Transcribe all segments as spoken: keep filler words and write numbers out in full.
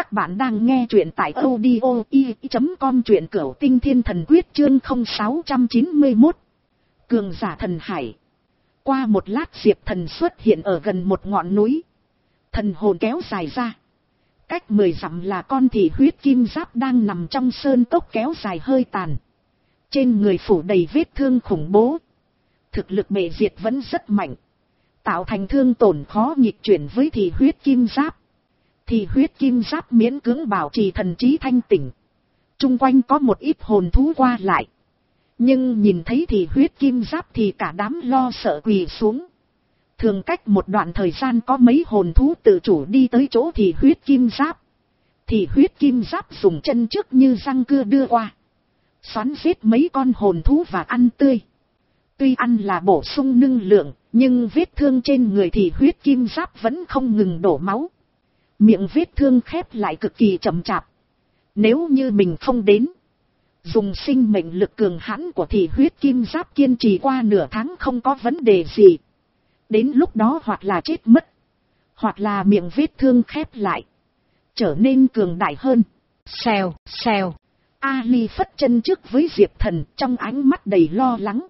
Các bạn đang nghe truyện tại audio i chấm com, truyện Cửu Tinh Thiên Thần Quyết chương không sáu chín mốt. Cường giả thần hải. Qua một lát Diệp Thần xuất hiện ở gần một ngọn núi. Thần hồn kéo dài ra. Cách mười dặm là con thị huyết kim giáp đang nằm trong sơn cốc kéo dài hơi tàn. Trên người phủ đầy vết thương khủng bố. Thực lực bệ diệt vẫn rất mạnh. Tạo thành thương tổn khó nghịch chuyển với thị huyết kim giáp. Thì huyết kim giáp miễn cưỡng bảo trì thần trí thanh tỉnh. Trung quanh có một ít hồn thú qua lại. Nhưng nhìn thấy thì huyết kim giáp thì cả đám lo sợ quỳ xuống. Thường cách một đoạn thời gian có mấy hồn thú tự chủ đi tới chỗ thì huyết kim giáp. Thì huyết kim giáp dùng chân trước như răng cưa đưa qua. Xoắn giết mấy con hồn thú và ăn tươi. Tuy ăn là bổ sung năng lượng, nhưng vết thương trên người thì huyết kim giáp vẫn không ngừng đổ máu. Miệng vết thương khép lại cực kỳ chậm chạp. Nếu như mình không đến, dùng sinh mệnh lực cường hãn của thị huyết kim giáp kiên trì qua nửa tháng không có vấn đề gì. Đến lúc đó hoặc là chết mất, hoặc là miệng vết thương khép lại, trở nên cường đại hơn. Xèo, xèo. Ali phất chân trước với Diệp Thần, trong ánh mắt đầy lo lắng.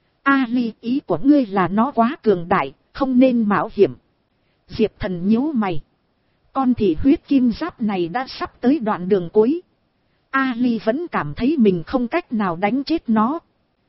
Ali, ý của ngươi là nó quá cường đại, không nên mạo hiểm. Diệp Thần nhíu mày. Con thị huyết kim giáp này đã sắp tới đoạn đường cuối. Ali vẫn cảm thấy mình không cách nào đánh chết nó.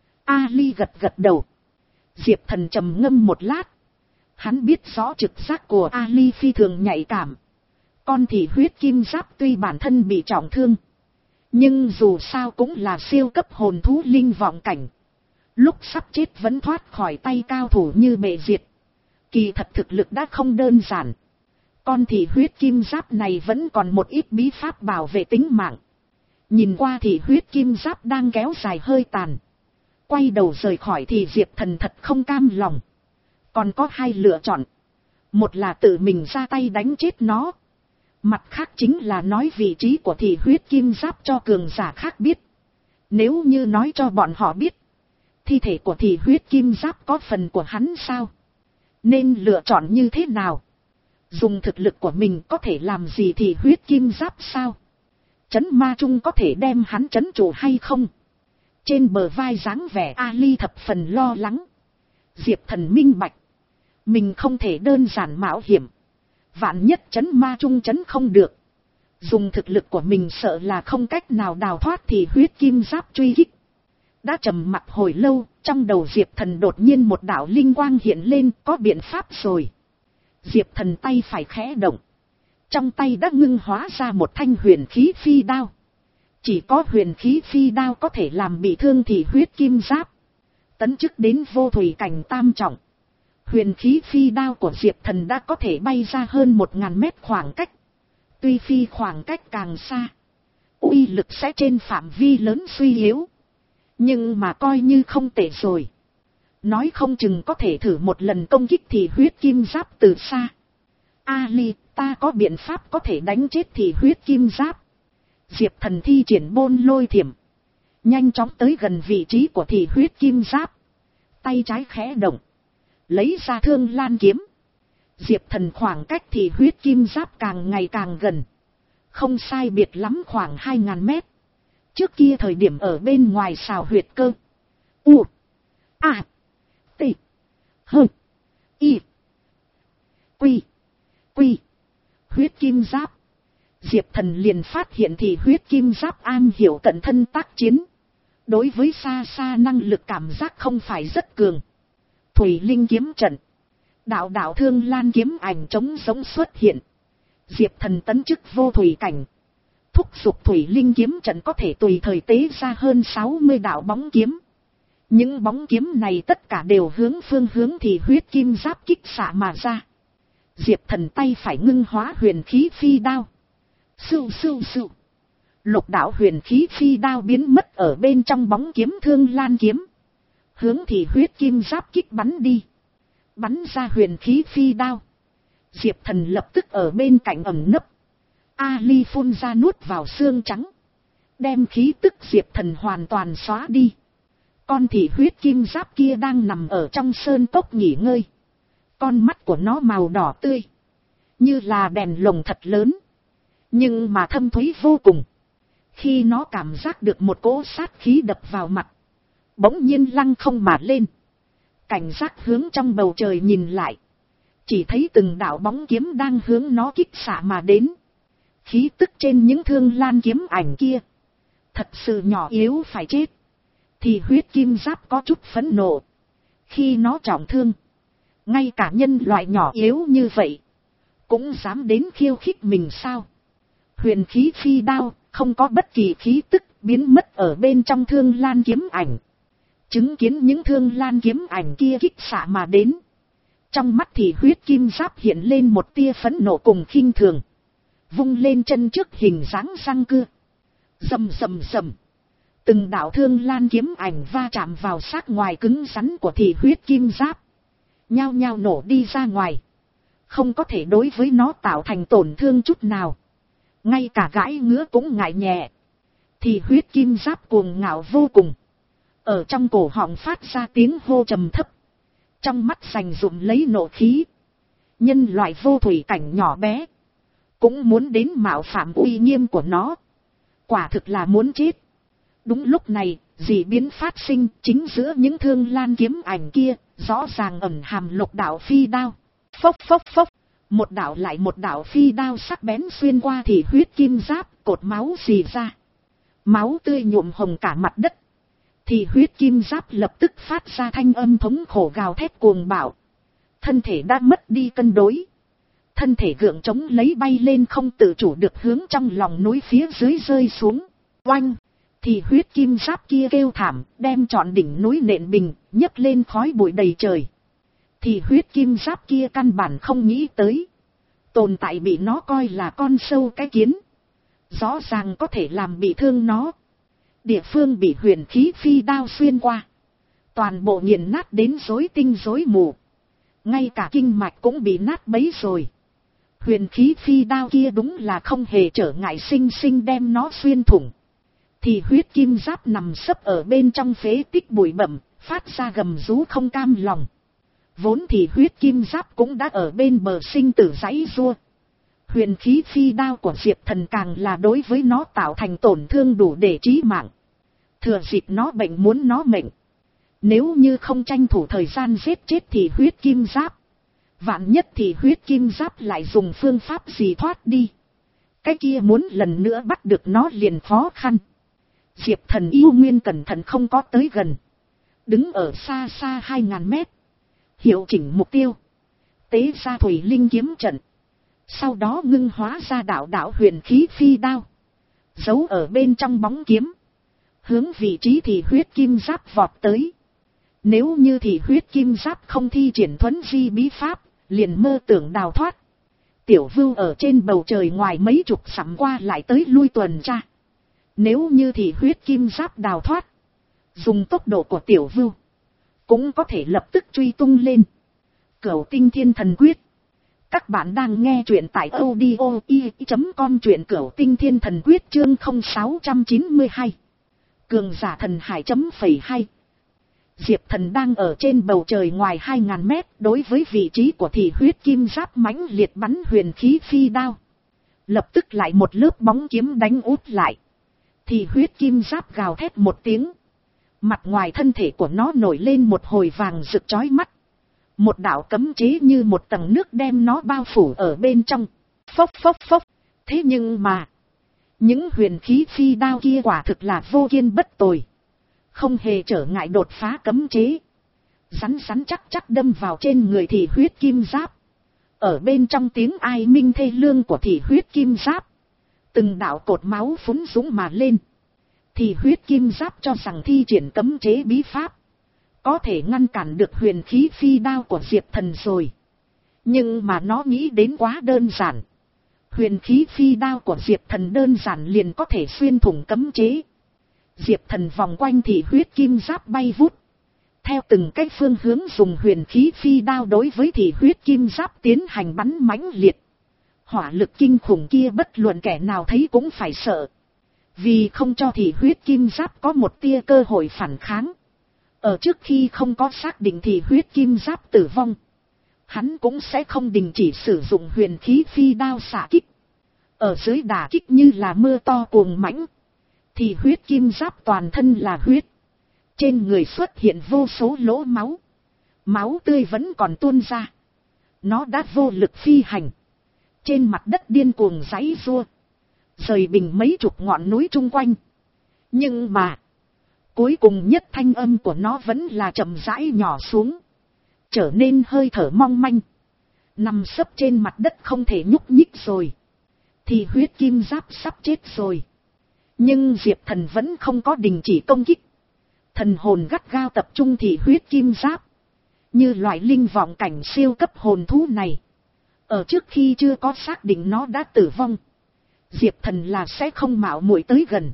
Ali gật gật đầu. Diệp Thần trầm ngâm một lát. Hắn biết rõ trực giác của Ali phi thường nhạy cảm. Con thị huyết kim giáp tuy bản thân bị trọng thương, nhưng dù sao cũng là siêu cấp hồn thú linh vọng cảnh. Lúc sắp chết vẫn thoát khỏi tay cao thủ như bệ diệt. Kỳ thật thực lực đã không đơn giản. Con thị huyết kim giáp này vẫn còn một ít bí pháp bảo vệ tính mạng. Nhìn qua thì huyết kim giáp đang kéo dài hơi tàn. Quay đầu rời khỏi thì Diệp Thần thật không cam lòng. Còn có hai lựa chọn. Một là tự mình ra tay đánh chết nó. Mặt khác chính là nói vị trí của thị huyết kim giáp cho cường giả khác biết. Nếu như nói cho bọn họ biết, thi thể của thị huyết kim giáp có phần của hắn sao? Nên lựa chọn như thế nào? Dùng thực lực của mình có thể làm gì thì huyết kim giáp sao? Chấn ma trung có thể đem hắn chấn trụ hay không? Trên bờ vai dáng vẻ Ali thập phần lo lắng. Diệp Thần minh bạch. Mình không thể đơn giản mạo hiểm. Vạn nhất chấn ma trung chấn không được. Dùng thực lực của mình sợ là không cách nào đào thoát thì huyết kim giáp truy kích. Đã trầm mặc hồi lâu, trong đầu Diệp Thần đột nhiên một đạo linh quang hiện lên, có biện pháp rồi. Diệp Thần tay phải khẽ động. Trong tay đã ngưng hóa ra một thanh huyền khí phi đao. Chỉ có huyền khí phi đao có thể làm bị thương thì huyết kim giáp. Tấn chức đến vô thủy cảnh tam trọng. Huyền khí phi đao của Diệp Thần đã có thể bay ra hơn một ngàn mét khoảng cách. Tuy phi khoảng cách càng xa, uy lực sẽ trên phạm vi lớn suy yếu. Nhưng mà coi như không tệ rồi. Nói không chừng có thể thử một lần công kích thì huyết kim giáp từ xa. Ali, ta có biện pháp có thể đánh chết thì huyết kim giáp. Diệp Thần thi triển bôn lôi thiểm. Nhanh chóng tới gần vị trí của thì huyết kim giáp. Tay trái khẽ động. Lấy ra thương lan kiếm. Diệp Thần khoảng cách thì huyết kim giáp càng ngày càng gần. Không sai biệt lắm khoảng hai ngàn mét. Trước kia thời điểm ở bên ngoài xào huyệt cơ. U. A. T. H. I. Quy. Quy. Huyết kim giáp. Diệp Thần liền phát hiện thì huyết kim giáp am hiểu cận thân tác chiến. Đối với xa xa năng lực cảm giác không phải rất cường. Thủy linh kiếm trận. Đạo đạo thương lan kiếm ảnh trống giống xuất hiện. Diệp Thần tấn chức vô thủy cảnh. Thúc giục thủy linh kiếm trận có thể tùy thời tế ra hơn sáu mươi đạo bóng kiếm. Những bóng kiếm này tất cả đều hướng phương hướng thì huyết kim giáp kích xạ mà ra. Diệp Thần tay phải ngưng hóa huyền khí phi đao. Sưu sưu sưu. Lục đạo huyền khí phi đao biến mất ở bên trong bóng kiếm thương lan kiếm. Hướng thì huyết kim giáp kích bắn đi. Bắn ra huyền khí phi đao. Diệp Thần lập tức ở bên cạnh ẩn nấp. Ali phun ra nuốt vào xương trắng. Đem khí tức Diệp Thần hoàn toàn xóa đi. Con thị huyết kim giáp kia đang nằm ở trong sơn cốc nghỉ ngơi. Con mắt của nó màu đỏ tươi. Như là đèn lồng thật lớn. nhưng mà thâm thúy vô cùng. Khi nó cảm giác được một cỗ sát khí đập vào mặt, bỗng nhiên lăng không mà lên, cảnh giác hướng trong bầu trời nhìn lại, chỉ thấy từng đạo bóng kiếm đang hướng nó kích xạ mà đến. Khí tức trên những thương lan kiếm ảnh kia thật sự nhỏ yếu phải chết. Thì huyết kim giáp có chút phẫn nộ. Khi nó trọng thương, ngay cả nhân loại nhỏ yếu như vậy cũng dám đến khiêu khích mình sao? Huyền khí phi đao không có bất kỳ khí tức, biến mất ở bên trong thương lan kiếm ảnh. Chứng kiến những thương lan kiếm ảnh kia kích xạ mà đến, trong mắt thì huyết kim giáp hiện lên một tia phẫn nộ cùng khinh thường, vung lên chân trước hình dáng răng cưa. Rầm rầm rầm, từng đạo thương lan kiếm ảnh va chạm vào xác ngoài cứng rắn của thì huyết kim giáp, nhao nhao nổ đi ra ngoài, không có thể đối với nó tạo thành tổn thương chút nào. Ngay cả gãi ngứa cũng ngại nhẹ. Thì huyết kim giáp cuồng ngạo vô cùng, ở trong cổ họng phát ra tiếng hô trầm thấp, trong mắt dành dụm lấy nộ khí. Nhân loại vô thủy cảnh nhỏ bé cũng muốn đến mạo phạm uy nghiêm của nó, quả thực là muốn chết. Đúng lúc này, dị biến phát sinh chính giữa những thương lan kiếm ảnh kia, rõ ràng ẩn hàm lục đạo phi đao. Phốc phốc phốc, một đạo lại một đạo phi đao sắc bén xuyên qua thì huyết kim giáp, cột máu xì ra, máu tươi nhuộm hồng cả mặt đất. Thì huyết kim giáp lập tức phát ra thanh âm thống khổ gào thét cuồng bạo, thân thể đã mất đi cân đối, thân thể gượng chống lấy bay lên, không tự chủ được hướng trong lòng núi phía dưới rơi xuống. Oanh! Thì huyết kim giáp kia kêu thảm, đem trọn đỉnh núi nện bình, nhấc lên khói bụi đầy trời. Thì huyết kim giáp kia căn bản không nghĩ tới, tồn tại bị nó coi là con sâu cái kiến, rõ ràng có thể làm bị thương nó. Địa phương bị huyền khí phi đao xuyên qua, toàn bộ nghiền nát đến rối tinh rối mù, ngay cả kinh mạch cũng bị nát bấy rồi. Huyền khí phi đao kia đúng là không hề trở ngại, sinh sinh đem nó xuyên thủng. Thì huyết kim giáp nằm sấp ở bên trong phế tích bụi bặm, phát ra gầm rú không cam lòng. Vốn thì huyết kim giáp cũng đã ở bên bờ sinh tử giãy giụa. Huyền khí phi đao của Diệp Thần càng là đối với nó tạo thành tổn thương đủ để chí mạng. Thừa dịp nó bệnh muốn nó mệnh, nếu như không tranh thủ thời gian giết chết thì huyết kim giáp, vạn nhất thì huyết kim giáp lại dùng phương pháp gì thoát đi, cái kia muốn lần nữa bắt được nó liền khó khăn. Diệp Thần yêu nguyên cẩn thận không có tới gần, đứng ở xa xa hai ngàn mét, hiệu chỉnh mục tiêu, tế ra thủy linh kiếm trận, sau đó ngưng hóa ra đạo đạo huyền khí phi đao, giấu ở bên trong bóng kiếm, hướng vị trí thì huyết kim giáp vọt tới. Nếu như thì huyết kim giáp không thi triển thuấn di bí pháp, liền mơ tưởng đào thoát. Tiểu Vưu ở trên bầu trời ngoài mấy chục dặm qua lại tới lui tuần tra. Nếu như thì huyết kim giáp đào thoát, dùng tốc độ của Tiểu Vưu, cũng có thể lập tức truy tung lên. Cửu Tinh Thiên Thần Quyết. Các bạn đang nghe truyện tại audio i chấm com, truyện Cửu Tinh Thiên Thần Quyết chương không sáu chín hai. Cường giả thần hải chấm phẩy hai. Diệp Thần đang ở trên bầu trời ngoài hai ngàn mét, đối với vị trí của thì huyết kim giáp mãnh liệt bắn huyền khí phi đao. Lập tức lại một lớp bóng kiếm đánh út lại. Thì huyết kim giáp gào thét một tiếng. Mặt ngoài thân thể của nó nổi lên một hồi vàng rực chói mắt. Một đạo cấm chế như một tầng nước đem nó bao phủ ở bên trong. Phốc phốc phốc. Thế nhưng mà, những huyền khí phi đao kia quả thực là vô kiên bất tồi, không hề trở ngại đột phá cấm chế. Rắn rắn chắc chắc đâm vào trên người thì huyết kim giáp. Ở bên trong tiếng ai minh thê lương của thì huyết kim giáp, từng đạo cột máu phún dũng mà lên. Thì huyết kim giáp cho rằng thi triển cấm chế bí pháp có thể ngăn cản được huyền khí phi đao của Diệp Thần rồi. Nhưng mà nó nghĩ đến quá đơn giản. Huyền khí phi đao của Diệp Thần đơn giản liền có thể xuyên thủng cấm chế. Diệp Thần vòng quanh thì huyết kim giáp bay vút, theo từng cái phương hướng dùng huyền khí phi đao đối với thì huyết kim giáp tiến hành bắn mãnh liệt. Hỏa lực kinh khủng kia bất luận kẻ nào thấy cũng phải sợ. Vì không cho thì huyết kim giáp có một tia cơ hội phản kháng, ở trước khi không có xác định thì huyết kim giáp tử vong, hắn cũng sẽ không đình chỉ sử dụng huyền khí phi đao xạ kích. Ở dưới đả kích như là mưa to cuồng mãnh. Thì huyết kim giáp toàn thân là huyết. Trên người xuất hiện vô số lỗ máu. Máu tươi vẫn còn tuôn ra. Nó đã vô lực phi hành. Trên mặt đất điên cuồng giãy giụa. Rời bình mấy chục ngọn núi chung quanh. Nhưng mà. Cuối cùng nhất thanh âm của nó vẫn là chậm rãi nhỏ xuống. Trở nên hơi thở mong manh. Nằm sấp trên mặt đất không thể nhúc nhích rồi. Thì huyết kim giáp sắp chết rồi. Nhưng Diệp Thần vẫn không có đình chỉ công kích. Thần hồn gắt gao tập trung thì huyết kim giáp. Như loại linh vọng cảnh siêu cấp hồn thú này. Ở trước khi chưa có xác định nó đã tử vong. Diệp Thần là sẽ không mạo muội tới gần.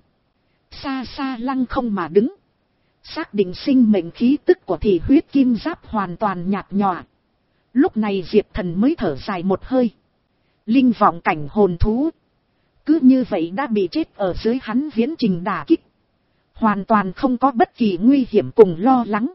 Xa xa lăng không mà đứng. Xác định sinh mệnh khí tức của thì huyết kim giáp hoàn toàn nhạt nhòa. Lúc này Diệp Thần mới thở dài một hơi. Linh vọng cảnh hồn thú. Cứ như vậy đã bị chết ở dưới hắn viễn trình đả kích. Hoàn toàn không có bất kỳ nguy hiểm cùng lo lắng.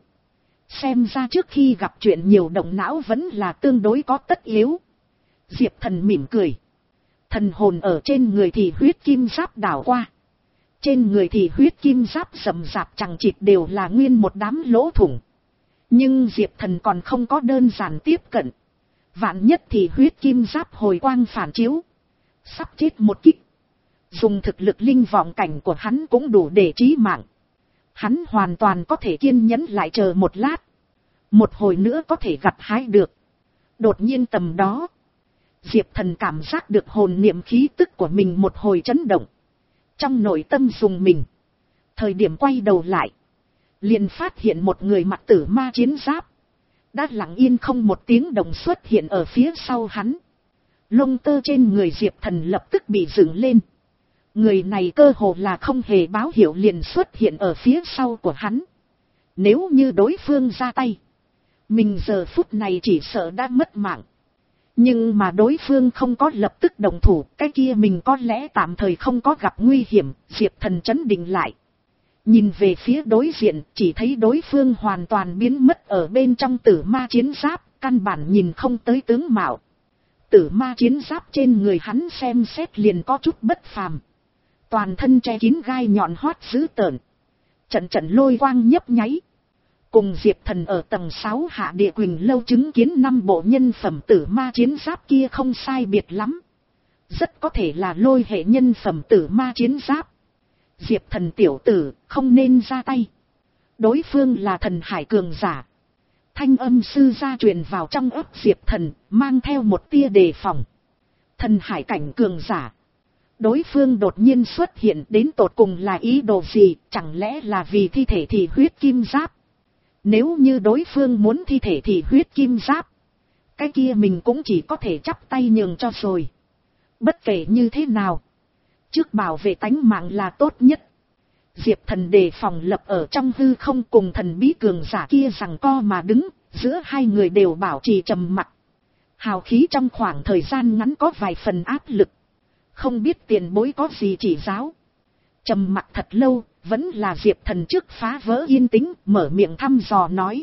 Xem ra trước khi gặp chuyện nhiều động não vẫn là tương đối có tất yếu. Diệp Thần mỉm cười. Thần hồn ở trên người thì huyết kim giáp đảo qua. Trên người thì huyết kim giáp rậm rạp chẳng chịt đều là nguyên một đám lỗ thủng. Nhưng Diệp Thần còn không có đơn giản tiếp cận. Vạn nhất thì huyết kim giáp hồi quang phản chiếu. Sắp chết một kích. Dùng thực lực linh vọng cảnh của hắn cũng đủ để chí mạng. Hắn hoàn toàn có thể kiên nhẫn lại chờ một lát. Một hồi nữa có thể gặt hái được. Đột nhiên tầm đó. Diệp Thần cảm giác được hồn niệm khí tức của mình một hồi chấn động. Trong nội tâm dùng mình. Thời điểm quay đầu lại. Liền phát hiện một người mặc tử ma chiến giáp. Đã lặng yên không một tiếng động xuất hiện ở phía sau hắn. Lông tơ trên người Diệp Thần lập tức bị dựng lên. Người này cơ hồ là không hề báo hiệu liền xuất hiện ở phía sau của hắn. Nếu như đối phương ra tay. Mình giờ phút này chỉ sợ đã mất mạng. Nhưng mà đối phương không có lập tức động thủ. Cái kia mình có lẽ tạm thời không có gặp nguy hiểm. Diệp Thần trấn định lại. Nhìn về phía đối diện, chỉ thấy đối phương hoàn toàn biến mất ở bên trong tử ma chiến giáp, căn bản nhìn không tới tướng mạo. Tử ma chiến giáp trên người hắn xem xét liền có chút bất phàm. Toàn thân che kín gai nhọn hoắt dữ tợn. Trận trận lôi quang nhấp nháy. Cùng Diệp Thần ở tầng sáu hạ địa Quỳnh lâu chứng kiến năm bộ nhân phẩm tử ma chiến giáp kia không sai biệt lắm. Rất có thể là lôi hệ nhân phẩm tử ma chiến giáp. Diệp Thần tiểu tử, không nên ra tay. Đối phương là thần hải cường giả. Thanh âm sư gia truyền vào trong ấp Diệp Thần, mang theo một tia đề phòng. Thần hải cảnh cường giả. Đối phương đột nhiên xuất hiện đến tột cùng là ý đồ gì, chẳng lẽ là vì thi thể thì huyết kim giáp. Nếu như đối phương muốn thi thể thì huyết kim giáp. Cái kia mình cũng chỉ có thể chắp tay nhường cho rồi. Bất kể như thế nào. Trước bảo vệ tánh mạng là tốt nhất. Diệp Thần đề phòng lập ở trong hư không cùng thần bí cường giả kia giằng co mà đứng. Giữa hai người đều bảo trì trầm mặc. Hào khí trong khoảng thời gian ngắn có vài phần áp lực. Không biết tiền bối có gì chỉ giáo. Trầm mặc thật lâu, vẫn là Diệp Thần trước phá vỡ yên tĩnh, mở miệng thăm dò nói.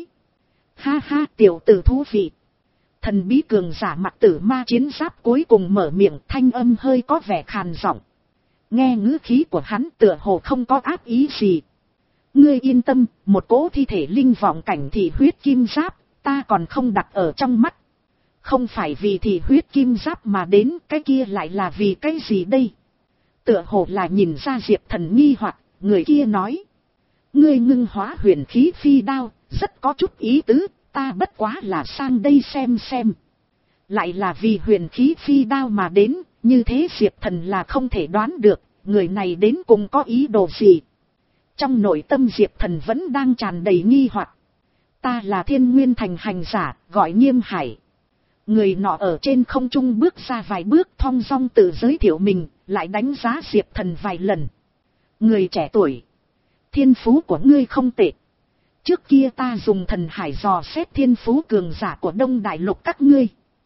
Ha ha, tiểu tử thú vị. Thần bí cường giả mặc tử ma chiến giáp cuối cùng mở miệng, thanh âm hơi có vẻ khàn giọng. Nghe ngữ khí của hắn tựa hồ không có ác ý gì. Ngươi yên tâm, một cỗ thi thể linh vọng cảnh thì huyết kim giáp, ta còn không đặt ở trong mắt. Không phải vì thì huyết kim giáp mà đến, cái kia lại là vì cái gì đây? Tựa hồ là nhìn ra Diệp Thần nghi hoặc, người kia nói. Ngươi ngưng hóa huyền khí phi đao, rất có chút ý tứ, ta bất quá là sang đây xem xem. Lại là vì huyền khí phi đao mà đến, như thế Diệp Thần là không thể đoán được, người này đến cùng có ý đồ gì. Trong nội tâm Diệp Thần vẫn đang tràn đầy nghi hoặc. Ta là Thiên Nguyên Thành hành giả, gọi Nghiêm Hải. Người nọ ở trên không trung bước ra vài bước thong dong tự giới thiệu mình, lại đánh giá Diệp Thần vài lần. Người trẻ tuổi, thiên phú của ngươi không tệ. Trước kia ta dùng thần hải dò xét thiên phú cường giả của Đông Đại Lục các ngươi.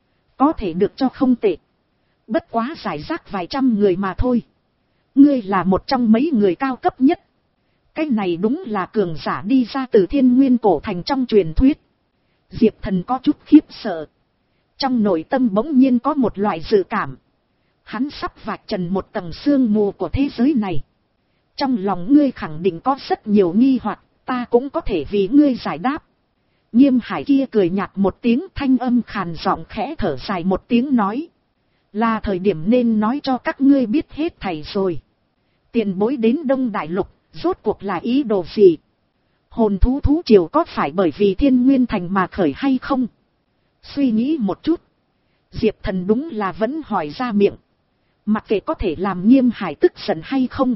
Có thể được cho không tệ. Bất quá giải rác vài trăm người mà thôi. Ngươi là một trong mấy người cao cấp nhất. Cái này đúng là cường giả đi ra từ Thiên Nguyên cổ thành trong truyền thuyết. Diệp Thần có chút khiếp sợ. Trong nội tâm bỗng nhiên có một loại dự cảm. Hắn sắp vạch trần một tầng sương mù của thế giới này. Trong lòng ngươi khẳng định có rất nhiều nghi hoặc, ta cũng có thể vì ngươi giải đáp. Nghiêm Hải kia cười nhạt một tiếng, thanh âm khàn giọng khẽ thở dài một tiếng nói. Là thời điểm nên nói cho các ngươi biết hết thảy rồi. Tiền bối đến Đông Đại Lục, rốt cuộc là ý đồ gì? Hồn thú thú triều có phải bởi vì Thiên Nguyên Thành mà khởi hay không? Suy nghĩ một chút. Diệp Thần đúng là vẫn hỏi ra miệng. Mặc kệ có thể làm Nghiêm Hải tức giận hay không.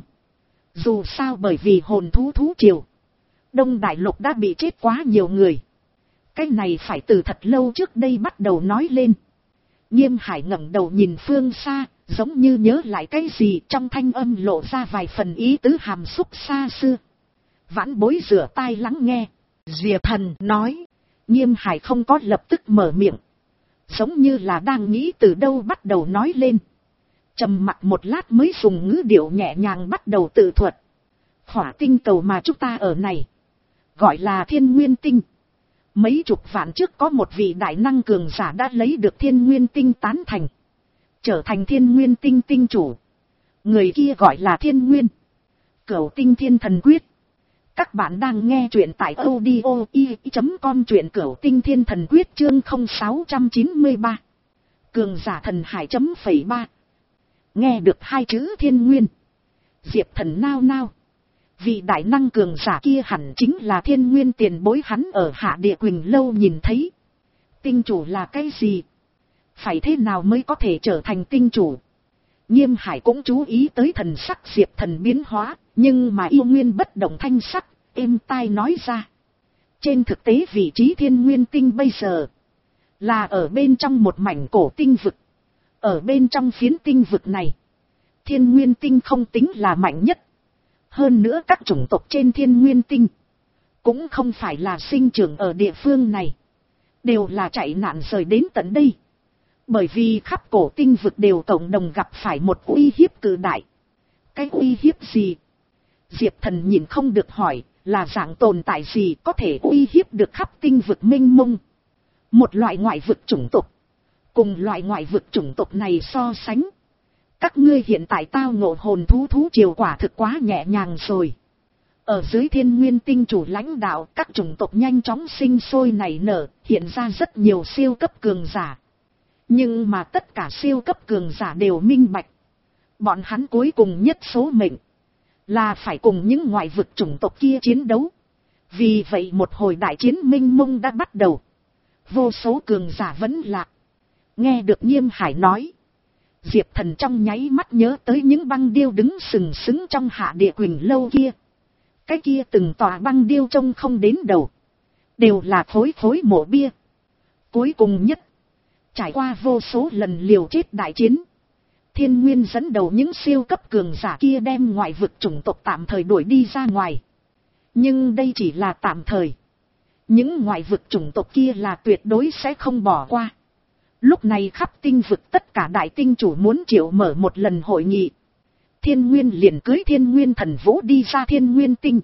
Dù sao bởi vì hồn thú thú triều, Đông Đại Lục đã bị chết quá nhiều người. Cái này phải từ thật lâu trước đây bắt đầu nói lên. Nghiêm Hải ngẩng đầu nhìn phương xa, giống như nhớ lại cái gì, trong thanh âm lộ ra vài phần ý tứ hàm xúc xa xưa. Vãn bối rửa tai lắng nghe. Diệp Thần nói. Nghiêm Hải không có lập tức mở miệng. Giống như là đang nghĩ từ đâu bắt đầu nói lên. Trầm mặc một lát mới dùng ngữ điệu nhẹ nhàng bắt đầu tự thuật. Hỏa tinh cầu mà chúng ta ở này, gọi là Thiên Nguyên Tinh. Mấy chục vạn trước có một vị đại năng cường giả đã lấy được Thiên Nguyên Tinh tán thành, trở thành Thiên Nguyên Tinh tinh chủ. Người kia gọi là Thiên Nguyên. Cửu Tinh Thiên Thần Quyết. Các bạn đang nghe truyện tại audio i chấm com, truyện Cửu Tinh Thiên Thần Quyết chương không sáu chín ba. Cường giả thần hải chấm phẩy ba. Nghe được hai chữ Thiên Nguyên, Diệp Thần nao nao. Vị đại năng cường giả kia hẳn chính là Thiên Nguyên tiền bối hắn ở Hạ Địa Quỳnh Lâu nhìn thấy. Tinh chủ là cái gì? Phải thế nào mới có thể trở thành tinh chủ? Nghiêm Hải cũng chú ý tới thần sắc Diệp Thần biến hóa, nhưng mà yêu nguyên bất động thanh sắc, êm tai nói ra. Trên thực tế vị trí Thiên Nguyên Tinh bây giờ là ở bên trong một mảnh cổ tinh vực. Ở bên trong phiến tinh vực này, Thiên Nguyên Tinh không tính là mạnh nhất. Hơn nữa các chủng tộc trên Thiên Nguyên Tinh cũng không phải là sinh trưởng ở địa phương này, đều là chạy nạn rời đến tận đây. Bởi vì khắp cổ tinh vực đều cộng đồng gặp phải một uy hiếp cự đại. Cái uy hiếp gì? Diệp Thần nhìn không được hỏi, là dạng tồn tại gì có thể uy hiếp được khắp tinh vực mênh mông? Một loại ngoại vực chủng tộc. Cùng loại ngoại vực chủng tộc này so sánh, các ngươi hiện tại tao ngộ hồn thú thú triều quả thực quá nhẹ nhàng rồi. Ở dưới Thiên Nguyên Tinh chủ lãnh đạo, các chủng tộc nhanh chóng sinh sôi nảy nở, hiện ra rất nhiều siêu cấp cường giả. Nhưng mà tất cả siêu cấp cường giả đều minh bạch. Bọn hắn cuối cùng nhất số mệnh là phải cùng những ngoại vực chủng tộc kia chiến đấu. Vì vậy một hồi đại chiến minh mông đã bắt đầu. Vô số cường giả vẫn lạc. Nghe được Nghiêm Hải nói, Diệp Thần trong nháy mắt nhớ tới những băng điêu đứng sừng sững trong Hạ Địa Quỳnh Lâu kia. Cái kia từng tòa băng điêu trông không đến đầu, đều là khối khối mộ bia. Cuối cùng nhất, trải qua vô số lần liều chết đại chiến, Thiên Nguyên dẫn đầu những siêu cấp cường giả kia đem ngoại vực chủng tộc tạm thời đuổi đi ra ngoài. Nhưng đây chỉ là tạm thời. Những ngoại vực chủng tộc kia là tuyệt đối sẽ không bỏ qua. Lúc này khắp tinh vực tất cả đại tinh chủ muốn triệu mở một lần hội nghị. Thiên Nguyên liền cưới Thiên Nguyên Thần Vũ đi ra Thiên Nguyên Tinh.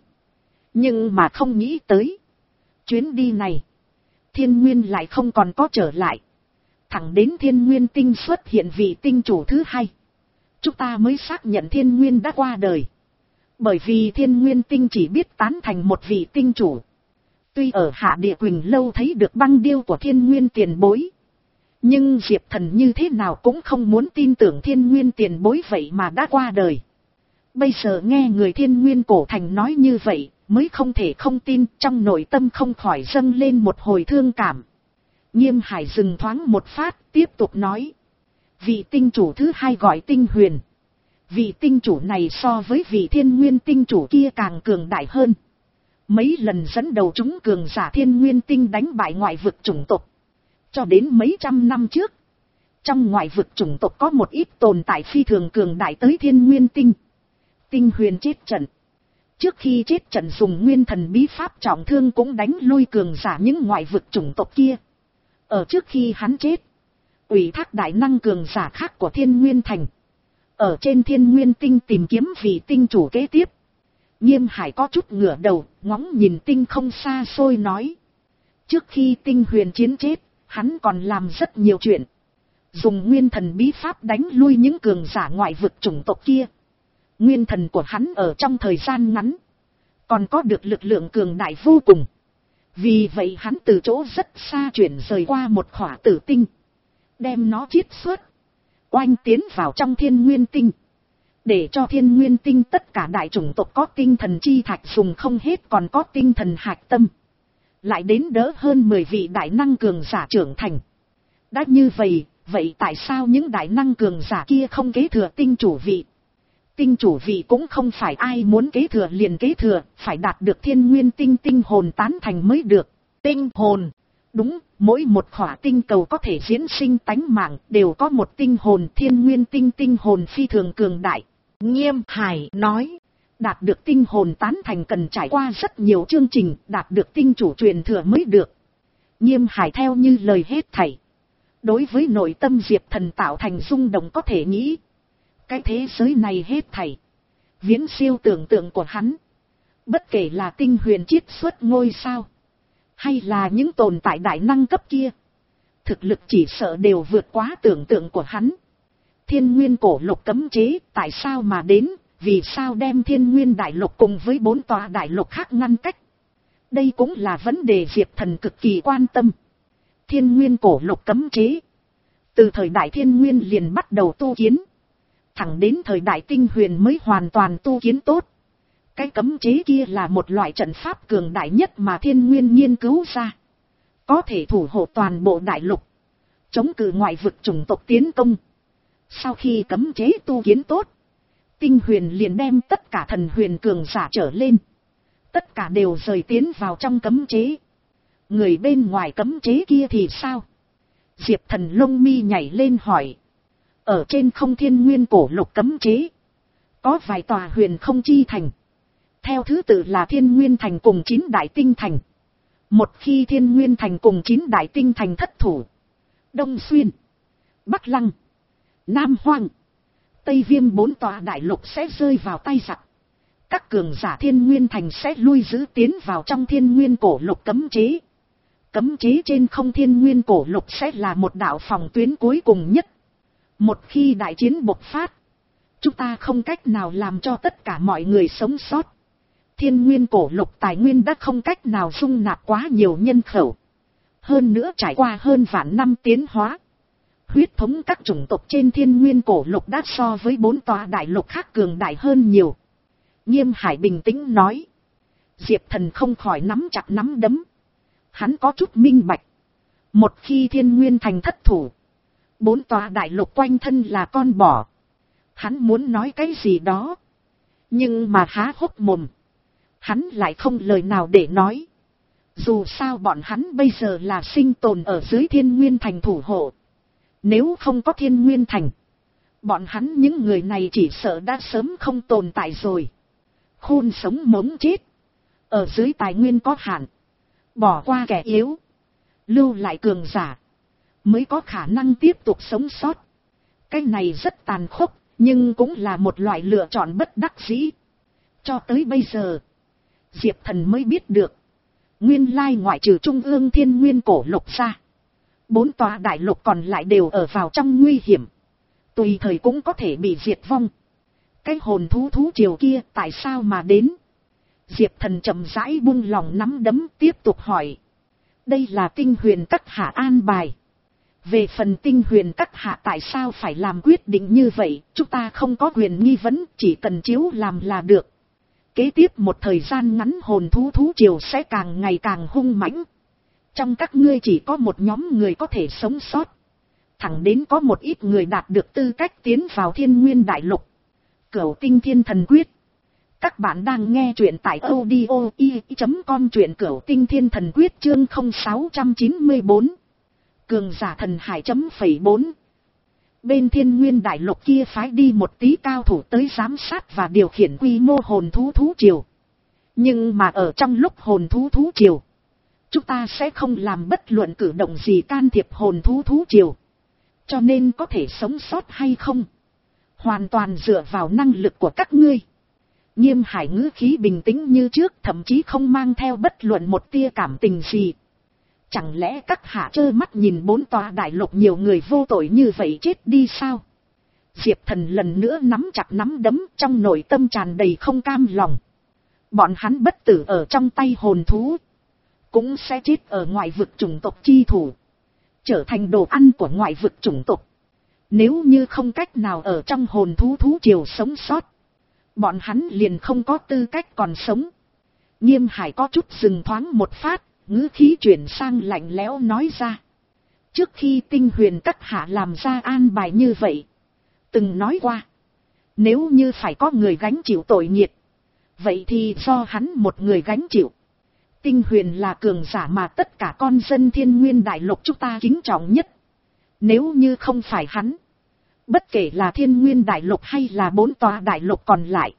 Nhưng mà không nghĩ tới, chuyến đi này, Thiên Nguyên lại không còn có trở lại. Thẳng đến Thiên Nguyên Tinh xuất hiện vị tinh chủ thứ hai, chúng ta mới xác nhận Thiên Nguyên đã qua đời. Bởi vì Thiên Nguyên Tinh chỉ biết tán thành một vị tinh chủ. Tuy ở Hạ Địa Quỳnh Lâu thấy được băng điêu của Thiên Nguyên tiền bối, nhưng Diệp Thần như thế nào cũng không muốn tin tưởng Thiên Nguyên tiền bối vậy mà đã qua đời. Bây giờ nghe người Thiên Nguyên cổ thành nói như vậy, mới không thể không tin, trong nội tâm không khỏi dâng lên một hồi thương cảm. Nghiêm Hải dừng thoáng một phát, tiếp tục nói. Vị tinh chủ thứ hai gọi Tinh Huyền. Vị tinh chủ này so với vị Thiên Nguyên tinh chủ kia càng cường đại hơn. Mấy lần dẫn đầu chúng cường giả Thiên Nguyên Tinh đánh bại ngoại vực chủng tộc. Cho đến mấy trăm năm trước, trong ngoại vực chủng tộc có một ít tồn tại phi thường cường đại tới Thiên Nguyên Tinh. Tinh Huyền chết trận. Trước khi chết trận dùng nguyên thần bí pháp trọng thương cũng đánh lui cường giả những ngoại vực chủng tộc kia. Ở trước khi hắn chết, ủy thác đại năng cường giả khác của Thiên Nguyên Thành, ở trên Thiên Nguyên Tinh tìm kiếm vị tinh chủ kế tiếp. Nghiêm Hải có chút ngửa đầu, ngóng nhìn tinh không xa xôi nói. Trước khi Tinh Huyền chiến chết, hắn còn làm rất nhiều chuyện. dùng nguyên thần bí pháp đánh lui những cường giả ngoại vực chủng tộc kia. Nguyên thần của hắn ở trong thời gian ngắn còn có được lực lượng cường đại vô cùng. Vì vậy hắn từ chỗ rất xa chuyển rời qua một khỏa tử tinh, đem nó chiết xuất, oanh tiến vào trong thiên nguyên tinh, để cho thiên nguyên tinh tất cả đại chủng tộc có tinh thần chi thạch dùng không hết, còn có tinh thần hạch tâm, lại đến đỡ hơn mười vị đại năng cường giả trưởng thành. Đã như vậy, vậy tại sao những đại năng cường giả kia không kế thừa tinh chủ vị? Tinh chủ vị cũng không phải ai muốn kế thừa liền kế thừa, phải đạt được thiên nguyên tinh tinh hồn tán thành mới được. Tinh hồn, đúng, mỗi một khỏa tinh cầu có thể diễn sinh tánh mạng đều có một tinh hồn. Thiên nguyên tinh tinh hồn phi thường cường đại. Nghiêm Hải nói, đạt được tinh hồn tán thành cần trải qua rất nhiều chương trình, đạt được tinh chủ truyền thừa mới được. Nghiêm Hải theo như lời hết thảy, đối với nội tâm Diệp Thần tạo thành rung động. có thể nghĩ, cái thế giới này hết thảy viễn siêu tưởng tượng của hắn. Bất kể là tinh huyền chiết xuất ngôi sao, hay là những tồn tại đại năng cấp kia, thực lực chỉ sợ đều vượt quá tưởng tượng của hắn. Thiên nguyên cổ lục cấm chế tại sao mà đến, vì sao đem thiên nguyên đại lục cùng với bốn tòa đại lục khác ngăn cách? Đây cũng là vấn đề Diệp Thần cực kỳ quan tâm. Thiên nguyên cổ lục cấm chế, từ thời đại thiên nguyên liền bắt đầu tu kiến, thẳng đến thời đại tinh huyền mới hoàn toàn tu kiến tốt. Cái cấm chế kia là một loại trận pháp cường đại nhất mà thiên nguyên nghiên cứu ra, có thể thủ hộ toàn bộ đại lục, chống cự ngoại vực chủng tộc tiến công. Sau khi cấm chế tu kiến tốt, tinh huyền liền đem tất cả thần huyền cường giả trở lên, tất cả đều rời tiến vào trong cấm chế. Người bên ngoài cấm chế kia thì sao? Diệp Thần lông mi nhảy lên hỏi. Ở trên không thiên nguyên cổ lục cấm chế, có vài tòa huyền không chi thành, theo thứ tự là thiên nguyên thành cùng chín đại tinh thành. Một khi thiên nguyên thành cùng chín đại tinh thành thất thủ, Đông Xuyên, Bắc Lăng, Nam Hoang, Tây Viêm bốn tòa đại lục sẽ rơi vào tay giặc. Các cường giả thiên nguyên thành sẽ lui giữ tiến vào trong thiên nguyên cổ lục cấm chế. Cấm chế trên không thiên nguyên cổ lục sẽ là một đạo phòng tuyến cuối cùng nhất. Một khi đại chiến bộc phát, chúng ta không cách nào làm cho tất cả mọi người sống sót. Thiên nguyên cổ lục tài nguyên đã không cách nào dung nạp quá nhiều nhân khẩu. Hơn nữa trải qua hơn vạn năm tiến hóa, huyết thống các chủng tộc trên thiên nguyên cổ lục đã so với bốn tòa đại lục khác cường đại hơn nhiều. Nghiêm Hải bình tĩnh nói. Diệp Thần không khỏi nắm chặt nắm đấm. Hắn có chút minh bạch. Một khi thiên nguyên thành thất thủ, bốn tòa đại lục quanh thân là con bò. Hắn muốn nói cái gì đó, nhưng mà há hốc mồm, hắn lại không lời nào để nói. Dù sao bọn hắn bây giờ là sinh tồn ở dưới thiên nguyên thành thủ hộ. Nếu không có thiên nguyên thành, bọn hắn những người này chỉ sợ đã sớm không tồn tại rồi. Khôn sống mống chết, ở dưới tài nguyên có hạn, bỏ qua kẻ yếu, lưu lại cường giả, mới có khả năng tiếp tục sống sót. Cái này rất tàn khốc, nhưng cũng là một loại lựa chọn bất đắc dĩ. Cho tới bây giờ, Diệp Thần mới biết được, nguyên lai ngoại trừ trung ương thiên nguyên cổ lục ra, bốn tòa đại lục còn lại đều ở vào trong nguy hiểm, tùy thời cũng có thể bị diệt vong. Cái hồn thú thú triều kia tại sao mà đến? Diệp Thần chậm rãi buông lòng nắm đấm, tiếp tục hỏi. Đây là tinh huyền các hạ an bài. Về phần tinh huyền các hạ tại sao phải làm quyết định như vậy, chúng ta không có quyền nghi vấn, chỉ cần chiếu làm là được. Kế tiếp một thời gian ngắn hồn thú thú triều sẽ càng ngày càng hung mãnh. Trong các ngươi chỉ có một nhóm người có thể sống sót. Thẳng đến có một ít người đạt được tư cách tiến vào thiên nguyên đại lục. Cửu tinh thiên thần quyết. Các bạn đang nghe truyện tại audio i chấm com, truyện Cửu tinh thiên thần quyết chương không sáu chín bốn. Cường giả thần hải chấm phẩy bốn. Bên thiên nguyên đại lục kia phái đi một tí cao thủ tới giám sát và điều khiển quy mô hồn thú thú triều. Nhưng mà ở trong lúc hồn thú thú triều, chúng ta sẽ không làm bất luận cử động gì can thiệp hồn thú thú triều. Cho nên có thể sống sót hay không, hoàn toàn dựa vào năng lực của các ngươi. Nghiêm Hải ngữ khí bình tĩnh như trước, thậm chí không mang theo bất luận một tia cảm tình gì. Chẳng lẽ các hạ trơ mắt nhìn bốn tòa đại lục nhiều người vô tội như vậy chết đi sao? Diệp Thần lần nữa nắm chặt nắm đấm, trong nội tâm tràn đầy không cam lòng. Bọn hắn bất tử ở trong tay hồn thú, cũng sẽ chết ở ngoại vực chủng tộc chi thủ, trở thành đồ ăn của ngoại vực chủng tộc. Nếu như không cách nào ở trong hồn thú thú triều sống sót, bọn hắn liền không có tư cách còn sống. Nghiêm Hải có chút dừng thoáng một phát, ngữ khí chuyển sang lạnh lẽo nói ra. Trước khi Tinh Huyền các hạ làm ra an bài như vậy, từng nói qua, nếu như phải có người gánh chịu tội nghiệt, vậy thì do hắn một người gánh chịu. Tinh Huyền là cường giả mà tất cả con dân Thiên Nguyên đại lục chúng ta kính trọng nhất. Nếu như không phải hắn, bất kể là Thiên Nguyên đại lục hay là bốn tòa đại lục còn lại,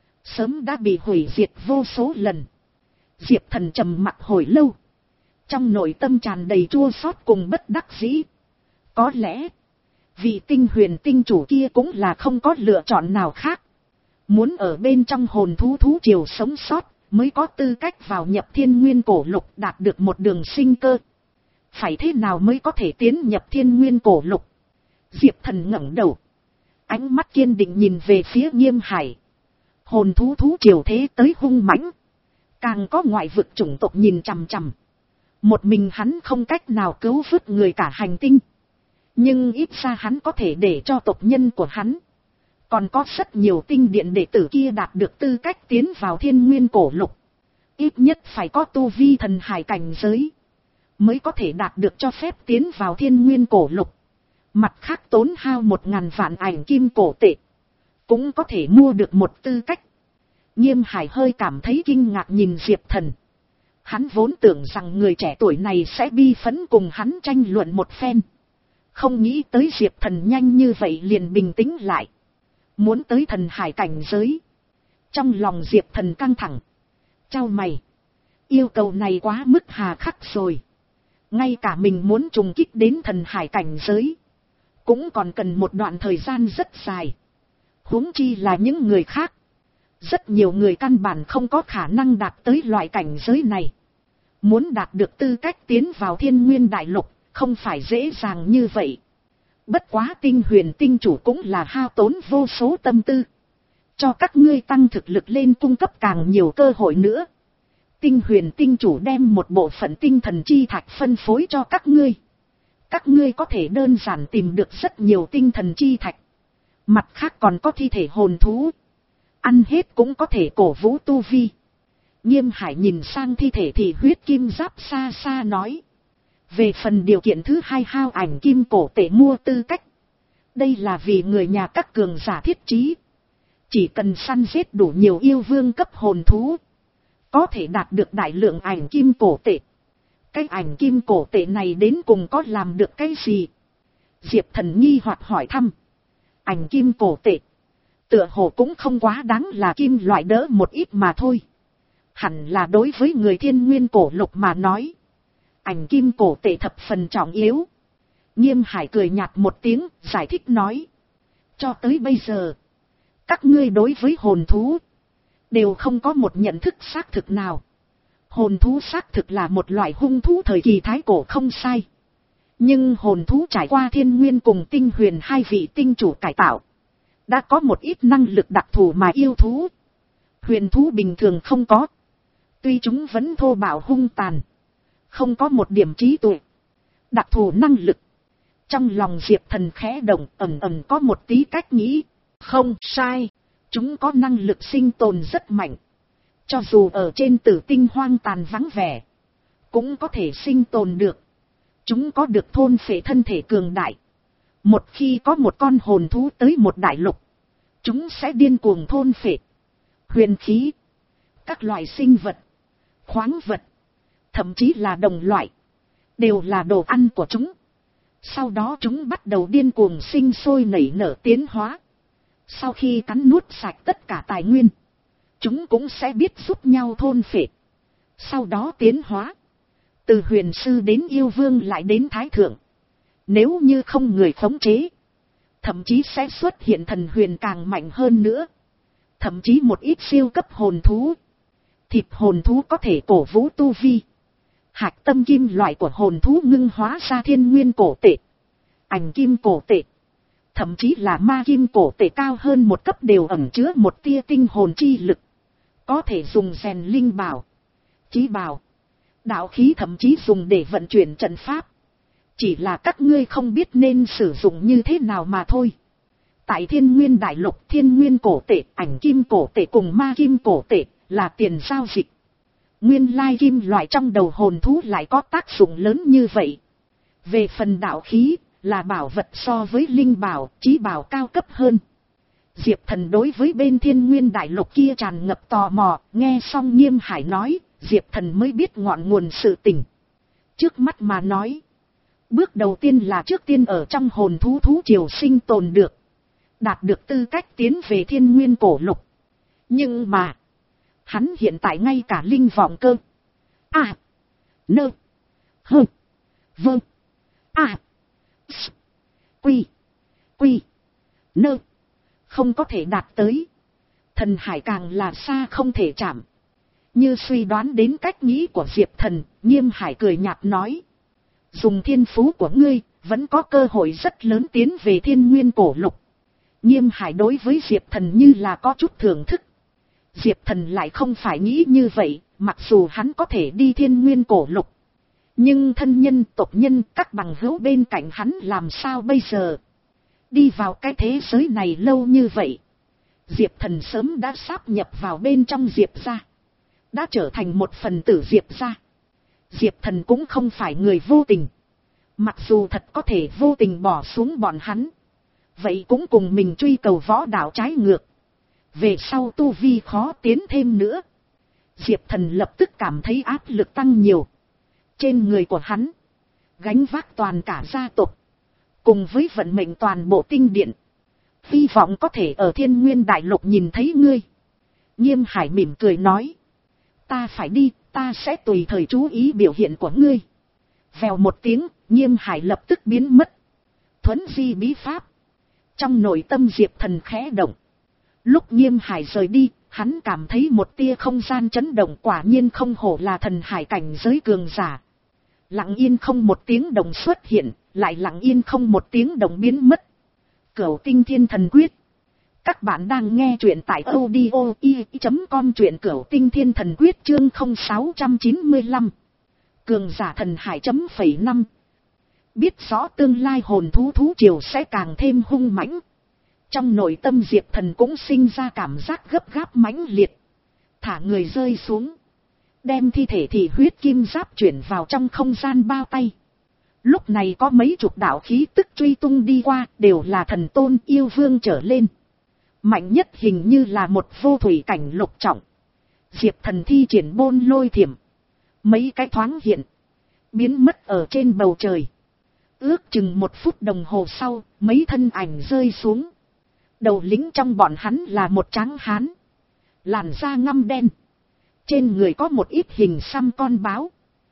sớm đã bị hủy diệt vô số lần. Diệp Thần trầm mặc hồi lâu, trong nội tâm tràn đầy chua xót cùng bất đắc dĩ. Có lẽ, vị Tinh Huyền tinh chủ kia cũng là không có lựa chọn nào khác. Muốn ở bên trong hồn thú thú triều sống sót, mới có tư cách vào nhập Thiên Nguyên cổ lục, đạt được một đường sinh cơ. Phải thế nào mới có thể tiến nhập Thiên Nguyên cổ lục? Diệp Thần ngẩng đầu, ánh mắt kiên định nhìn về phía Nghiêm Hải. Hồn thú thú triều thế tới hung mãnh, càng có ngoại vực chủng tộc nhìn chằm chằm. Một mình hắn không cách nào cứu vớt người cả hành tinh, nhưng ít ra hắn có thể để cho tộc nhân của hắn, còn có rất nhiều tinh điện đệ tử kia đạt được tư cách tiến vào Thiên Nguyên cổ lục. Ít nhất phải có tu vi thần hải cảnh giới, mới có thể đạt được cho phép tiến vào Thiên Nguyên cổ lục. Mặt khác tốn hao một ngàn vạn ảnh kim cổ tệ, cũng có thể mua được một tư cách. Nghiêm Hải hơi cảm thấy kinh ngạc nhìn Diệp Thần. Hắn vốn tưởng rằng người trẻ tuổi này sẽ bi phẫn cùng hắn tranh luận một phen, không nghĩ tới Diệp Thần nhanh như vậy liền bình tĩnh lại, muốn tới thần hải cảnh giới. Trong lòng Diệp Thần căng thẳng, chau mày, yêu cầu này quá mức hà khắc rồi. Ngay cả mình muốn trùng kích đến thần hải cảnh giới, cũng còn cần một đoạn thời gian rất dài, huống chi là những người khác. Rất nhiều người căn bản không có khả năng đạt tới loại cảnh giới này. Muốn đạt được tư cách tiến vào Thiên Nguyên đại lục, không phải dễ dàng như vậy. Bất quá Tinh Huyền tinh chủ cũng là hao tốn vô số tâm tư, cho các ngươi tăng thực lực lên cung cấp càng nhiều cơ hội nữa. Tinh Huyền tinh chủ đem một bộ phận tinh thần chi thạch phân phối cho các ngươi. Các ngươi có thể đơn giản tìm được rất nhiều tinh thần chi thạch. Mặt khác còn có thi thể hồn thú, ăn hết cũng có thể cổ vũ tu vi. Nghiêm Hải nhìn sang thi thể thì huyết kim giáp xa xa nói. Về phần điều kiện thứ hai, hao ảnh kim cổ tệ mua tư cách, đây là vì người nhà các cường giả thiết trí. Chỉ cần săn giết đủ nhiều yêu vương cấp hồn thú, có thể đạt được đại lượng ảnh kim cổ tệ. Cái ảnh kim cổ tệ này đến cùng có làm được cái gì? Diệp Thần nghi hoặc hỏi thăm. Ảnh kim cổ tệ, tựa hồ cũng không quá đáng là kim loại đỡ một ít mà thôi. Hẳn là đối với người Thiên Nguyên cổ lục mà nói, ảnh kim cổ tệ thập phần trọng yếu. Nghiêm Hải cười nhạt một tiếng, giải thích nói. Cho tới bây giờ, các ngươi đối với hồn thú đều không có một nhận thức xác thực nào. Hồn thú xác thực là một loại hung thú thời kỳ thái cổ không sai. Nhưng hồn thú trải qua Thiên Nguyên cùng Tinh Huyền hai vị tinh chủ cải tạo, đã có một ít năng lực đặc thù mà yêu thú, huyền thú bình thường không có. Tuy chúng vẫn thô bạo hung tàn, không có một điểm trí tuệ, đặc thù năng lực. Trong lòng Diệp Thần khẽ động, ầm ầm có một tí cách nghĩ. Không sai, chúng có năng lực sinh tồn rất mạnh. Cho dù ở trên tử tinh hoang tàn vắng vẻ, cũng có thể sinh tồn được. Chúng có được thôn phệ thân thể cường đại. Một khi có một con hồn thú tới một đại lục, chúng sẽ điên cuồng thôn phệ huyền khí, các loại sinh vật, khoáng vật, thậm chí là đồng loại, đều là đồ ăn của chúng. Sau đó chúng bắt đầu điên cuồng sinh sôi nảy nở tiến hóa. Sau khi cắn nuốt sạch tất cả tài nguyên, chúng cũng sẽ biết giúp nhau thôn phệ, sau đó tiến hóa. Từ huyền sư đến yêu vương lại đến thái thượng, nếu như không người khống chế, thậm chí sẽ xuất hiện thần huyền càng mạnh hơn nữa. Thậm chí một ít siêu cấp hồn thú, thịt hồn thú có thể cổ vũ tu vi, Hạch tâm kim loại của hồn thú ngưng hóa ra thiên nguyên cổ tệ, ảnh kim cổ tệ, thậm chí là ma kim cổ tệ cao hơn một cấp đều ẩn chứa một tia tinh hồn chi lực, có thể dùng rèn linh bảo, chí bảo, đạo khí, thậm chí dùng để vận chuyển trận pháp. Chỉ là các ngươi không biết nên sử dụng như thế nào mà thôi. Tại thiên nguyên đại lục, thiên nguyên cổ tệ, ảnh kim cổ tệ cùng ma kim cổ tệ là tiền giao dịch. Nguyên lai kim loại trong đầu hồn thú lại có tác dụng lớn như vậy. Về phần đạo khí, là bảo vật so với linh bảo, chí bảo cao cấp hơn. Diệp Thần đối với bên thiên nguyên đại lục kia tràn ngập tò mò, nghe xong Nghiêm Hải nói, Diệp Thần mới biết ngọn nguồn sự tình. Trước mắt mà nói, bước đầu tiên là trước tiên ở trong hồn thú thú triều sinh tồn được, đạt được tư cách tiến về thiên nguyên cổ lục. Nhưng mà, hắn hiện tại ngay cả linh vọng cơ, à, nơ, hơ, vơ, à, s, quy, quy, nơ, không có thể đạt tới. Thần hải càng là xa không thể chạm. Như suy đoán đến cách nghĩ của Diệp Thần, Nghiêm Hải cười nhạt nói, dùng thiên phú của ngươi, vẫn có cơ hội rất lớn tiến về thiên nguyên cổ lục. Nghiêm Hải đối với Diệp Thần như là có chút thưởng thức. Diệp Thần lại không phải nghĩ như vậy, mặc dù hắn có thể đi thiên nguyên cổ lục. Nhưng thân nhân, tộc nhân, các bằng hữu bên cạnh hắn làm sao bây giờ? Đi vào cái thế giới này lâu như vậy, Diệp Thần sớm đã sáp nhập vào bên trong Diệp gia, đã trở thành một phần tử Diệp gia. Diệp Thần cũng không phải người vô tình. Mặc dù thật có thể vô tình bỏ xuống bọn hắn, vậy cũng cùng mình truy cầu võ đạo trái ngược. Về sau tu vi khó tiến thêm nữa. Diệp Thần lập tức cảm thấy áp lực tăng nhiều. Trên người của hắn, gánh vác toàn cả gia tộc, cùng với vận mệnh toàn bộ tinh điện. Hy vọng có thể ở thiên nguyên đại lục nhìn thấy ngươi. Nghiêm Hải mỉm cười nói, ta phải đi, ta sẽ tùy thời chú ý biểu hiện của ngươi. Vèo một tiếng, Nghiêm Hải lập tức biến mất. Thuấn di bí pháp. Trong nội tâm Diệp Thần khẽ động. Lúc Nghiêm Hải rời đi, hắn cảm thấy một tia không gian chấn động, quả nhiên không hổ là thần hải cảnh giới cường giả. Lặng yên không một tiếng động xuất hiện, lại lặng yên không một tiếng động biến mất. Cửu Tinh Thiên Thần Quyết. Các bạn đang nghe truyện tại audio i chấm com, truyện Cửu Tinh Thiên Thần Quyết chương không sáu chín lăm. Cường giả thần hải chấm phẩy năm. Biết rõ tương lai hồn thú thú triều sẽ càng thêm hung mãnh. Trong nội tâm Diệp Thần cũng sinh ra cảm giác gấp gáp mãnh liệt. Thả người rơi xuống, đem thi thể thị huyết kim giáp chuyển vào trong không gian bao tay. Lúc này có mấy chục đạo khí tức truy tung đi qua, đều là thần tôn yêu vương trở lên. Mạnh nhất hình như là một vô thủy cảnh lục trọng. Diệp Thần thi triển bôn lôi thiểm, mấy cái thoáng hiện, biến mất ở trên bầu trời. Ước chừng một phút đồng hồ sau, mấy thân ảnh rơi xuống. Đầu lĩnh trong bọn hắn là một tráng hán, làn da ngăm đen, trên người có một ít hình xăm con báo,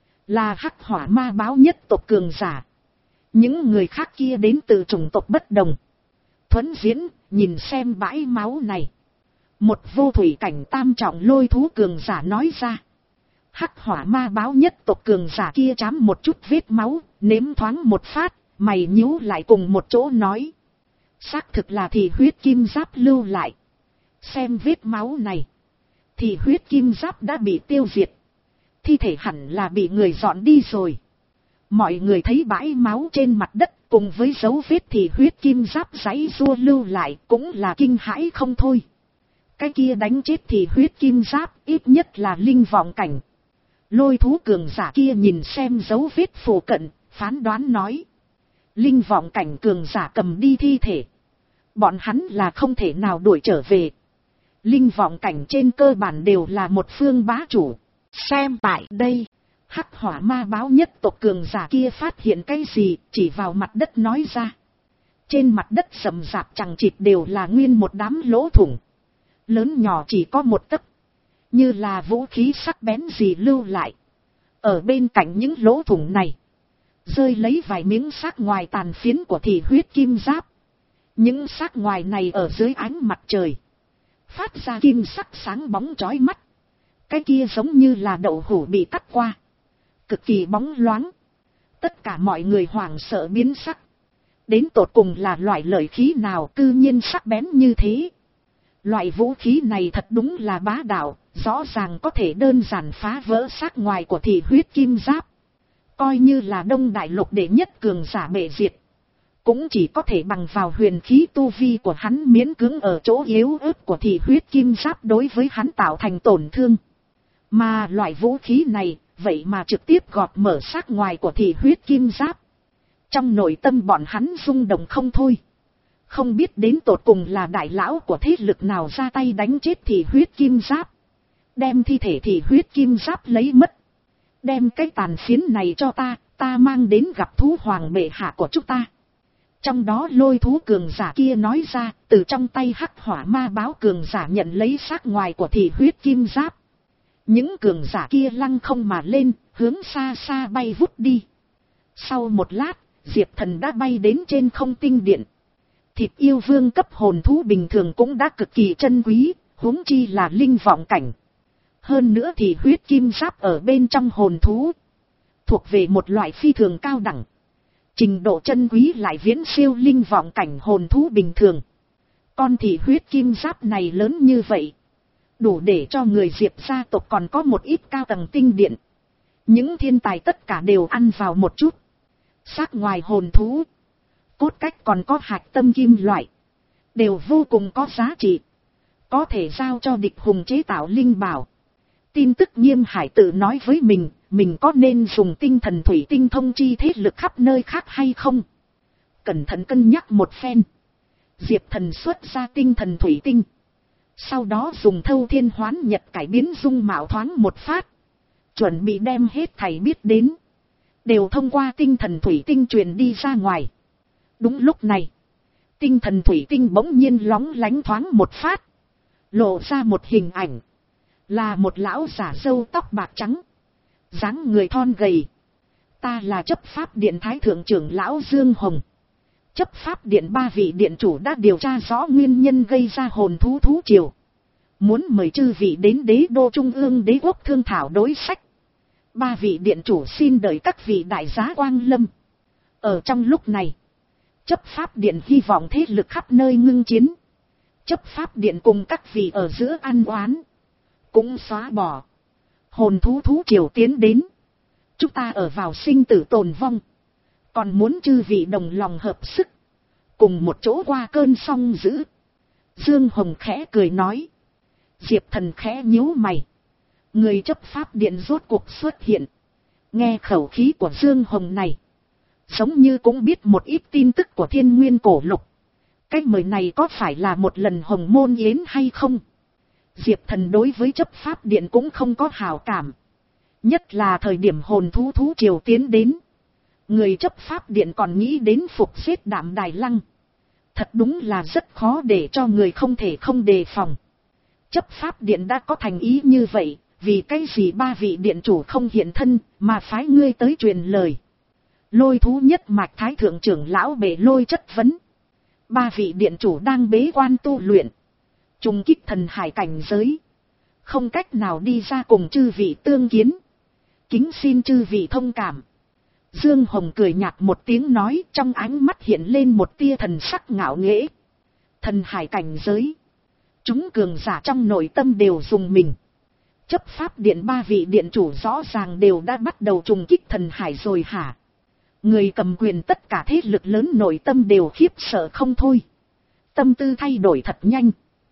là hắc hỏa ma báo nhất tộc cường giả. Những người khác kia đến từ chủng tộc bất đồng. Thuấn diễn, nhìn xem bãi máu này. Một vô thủy cảnh tam trọng lôi thú cường giả nói ra. Hắc hỏa ma báo nhất tộc cường giả kia chám một chút vết máu, nếm thoáng một phát, mày nhíu lại cùng một chỗ nói. Xác thực là thì huyết kim giáp lưu lại. Xem vết máu này, thì huyết kim giáp đã bị tiêu diệt. Thi thể hẳn là bị người dọn đi rồi. Mọi người thấy bãi máu trên mặt đất cùng với dấu vết thì huyết kim giáp giãy giụa lưu lại cũng là kinh hãi không thôi. Cái kia đánh chết thì huyết kim giáp ít nhất là linh vọng cảnh. Lôi thú cường giả kia nhìn xem dấu vết phù cận, phán đoán nói. Linh vọng cảnh cường giả cầm đi thi thể, bọn hắn là không thể nào đuổi trở về. Linh vọng cảnh trên cơ bản đều là một phương bá chủ. Xem tại đây, hắc hỏa ma báo nhất tộc cường giả kia phát hiện cái gì, chỉ vào mặt đất nói ra. Trên mặt đất rậm rạp chằng chịt đều là nguyên một đám lỗ thủng, lớn nhỏ chỉ có một tấc, như là vũ khí sắc bén gì lưu lại. Ở bên cạnh những lỗ thủng này, rơi lấy vài miếng xác ngoài tàn phiến của thị huyết kim giáp. Những xác ngoài này ở dưới ánh mặt trời, phát ra kim sắc sáng bóng chói mắt. Cái kia giống như là đậu hũ bị cắt qua, cực kỳ bóng loáng. Tất cả mọi người hoảng sợ biến sắc. Đến tột cùng là loại lợi khí nào cư nhiên sắc bén như thế. Loại vũ khí này thật đúng là bá đạo, rõ ràng có thể đơn giản phá vỡ xác ngoài của thị huyết kim giáp. Coi như là Đông Đại Lục đệ nhất cường giả bệ diệt, cũng chỉ có thể bằng vào huyền khí tu vi của hắn miễn cưỡng ở chỗ yếu ớt của thị huyết kim giáp đối với hắn tạo thành tổn thương. Mà loại vũ khí này, vậy mà trực tiếp gọt mở xác ngoài của thị huyết kim giáp. Trong nội tâm bọn hắn rung động không thôi. Không biết đến tột cùng là đại lão của thế lực nào ra tay đánh chết thị huyết kim giáp. Đem thi thể thị huyết kim giáp lấy mất. Đem cái tàn phiến này cho ta, ta mang đến gặp thú hoàng bệ hạ của chúng ta. Trong đó lôi thú cường giả kia nói ra, từ trong tay hắc hỏa ma báo cường giả nhận lấy xác ngoài của thị huyết kim giáp. Những cường giả kia lăng không mà lên, hướng xa xa bay vút đi. Sau một lát, Diệp Thần đã bay đến trên không tinh điện. Thịt yêu vương cấp hồn thú bình thường cũng đã cực kỳ chân quý, huống chi là linh vọng cảnh. Hơn nữa thì huyết kim giáp ở bên trong hồn thú, thuộc về một loại phi thường cao đẳng. Trình độ chân quý lại viễn siêu linh vọng cảnh hồn thú bình thường. Con thì huyết kim giáp này lớn như vậy, đủ để cho người Diệp gia tộc còn có một ít cao tầng tinh điện. Những thiên tài tất cả đều ăn vào một chút. Xác ngoài hồn thú, cốt cách còn có hạch tâm kim loại, đều vô cùng có giá trị, có thể giao cho địch hùng chế tạo linh bảo. Tin tức Nghiêm Hải tự nói với mình, mình có nên dùng tinh thần thủy tinh thông chi thế lực khắp nơi khác hay không? Cẩn thận cân nhắc một phen, Diệp Thần xuất ra tinh thần thủy tinh, sau đó dùng thâu thiên hoán nhật cải biến dung mạo thoáng một phát, chuẩn bị đem hết thầy biết đến, đều thông qua tinh thần thủy tinh truyền đi ra ngoài. Đúng lúc này, tinh thần thủy tinh bỗng nhiên lóng lánh thoáng một phát, lộ ra một hình ảnh, là một lão giả râu tóc bạc trắng, dáng người thon gầy. Ta là chấp pháp điện thái thượng trưởng lão Dương Hồng. Chấp pháp điện ba vị điện chủ đã điều tra rõ nguyên nhân gây ra hồn thú thú triều, muốn mời chư vị đến đế đô trung ương đế quốc thương thảo đối sách. Ba vị điện chủ xin đợi các vị đại giá quang lâm. Ở trong lúc này, chấp pháp điện hy vọng thế lực khắp nơi ngưng chiến. Chấp pháp điện cùng các vị ở giữa ăn oán cũng xóa bỏ. Hồn thú thú triều tiến đến, chúng ta ở vào sinh tử tồn vong, còn muốn chư vị đồng lòng hợp sức, cùng một chỗ qua cơn song dữ. Dương Hồng khẽ cười nói. Diệp Thần khẽ nhíu mày. Người chấp pháp điện rốt cuộc xuất hiện. Nghe khẩu khí của Dương Hồng này, giống như cũng biết một ít tin tức của Thiên Nguyên cổ lục. Cách mời này có phải là một lần hồng môn yến hay không? Diệp Thần đối với chấp pháp điện cũng không có hảo cảm. Nhất là thời điểm hồn thú thú triều tiến đến, người chấp pháp điện còn nghĩ đến phục giết Đạm Đài Lăng. Thật đúng là rất khó để cho người không thể không đề phòng. Chấp pháp điện đã có thành ý như vậy, vì cái gì ba vị điện chủ không hiện thân mà phái ngươi tới truyền lời? Lôi thú nhất mạch thái thượng trưởng lão Bệ Lôi chất vấn. Ba vị điện chủ đang bế quan tu luyện, trùng kích thần hải cảnh giới, không cách nào đi ra cùng chư vị tương kiến, kính xin chư vị thông cảm. Dương Hồng cười nhạt một tiếng nói, trong ánh mắt hiện lên một tia thần sắc ngạo nghễ. Thần hải cảnh giới, chúng cường giả trong nội tâm đều dùng mình. Chấp pháp điện ba vị điện chủ rõ ràng đều đã bắt đầu trùng kích thần hải rồi hả? Người cầm quyền tất cả thế lực lớn nội tâm đều khiếp sợ không thôi. Tâm tư thay đổi thật nhanh.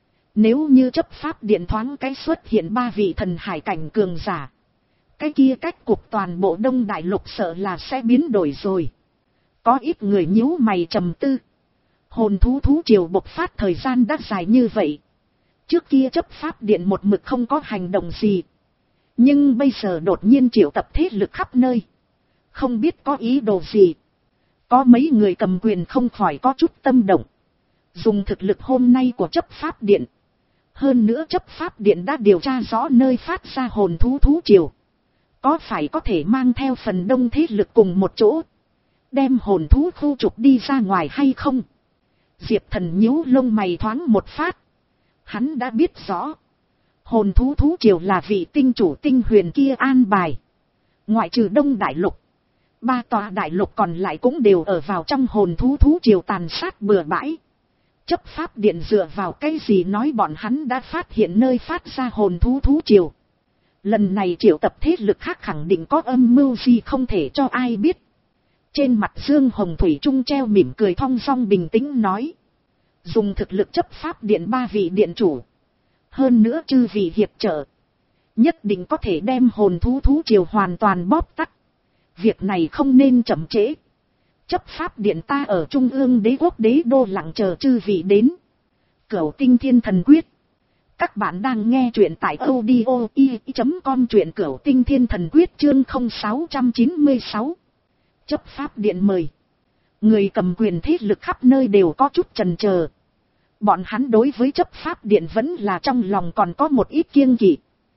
Nếu như chấp pháp điện thoáng cái xuất hiện ba vị thần hải cảnh cường giả, cái kia cách cục toàn bộ Đông Đại Lục sợ là sẽ biến đổi rồi. Có ít người nhíu mày trầm tư. Hồn thú thú triều bộc phát thời gian đã dài như vậy. Trước kia chấp pháp điện một mực không có hành động gì. Nhưng bây giờ đột nhiên triệu tập thế lực khắp nơi. Không biết có ý đồ gì. Có mấy người cầm quyền không khỏi có chút tâm động. Dùng thực lực hôm nay của chấp pháp điện. Hơn nữa chấp pháp điện đã điều tra rõ nơi phát ra hồn thú thú triều. Có phải có thể mang theo phần đông thế lực cùng một chỗ, đem hồn thú khu trục đi ra ngoài hay không? Diệp Thần nhíu lông mày thoáng một phát. Hắn đã biết rõ, hồn thú thú triều là vị tinh chủ Tinh Huyền kia an bài. Ngoại trừ Đông Đại Lục, ba tòa đại lục còn lại cũng đều ở vào trong hồn thú thú triều tàn sát bừa bãi. Chấp pháp điện dựa vào cái gì nói bọn hắn đã phát hiện nơi phát ra hồn thú thú triều. Lần này triệu tập thế lực khác khẳng định có âm mưu gì không thể cho ai biết. Trên mặt Dương Hồng Thủy Trung treo mỉm cười thong dong bình tĩnh nói. Dùng thực lực chấp pháp điện ba vị điện chủ. Hơn nữa chư vị hiệp trợ. Nhất định có thể đem hồn thú thú triều hoàn toàn bóp tắt. Việc này không nên chậm trễ. Chấp pháp điện ta ở trung ương đế quốc đế đô lặng chờ chư vị đến. Cửu Tinh Thiên Thần Quyết. Các bạn đang nghe truyện tại audio i chấm com, truyện Cửu Tinh Thiên Thần Quyết chương không sáu chín sáu. Chấp pháp điện mời. Người cầm quyền thế lực khắp nơi đều có chút chần chờ. Bọn hắn đối với chấp pháp điện vẫn là trong lòng còn có một ít kiêng kỵ.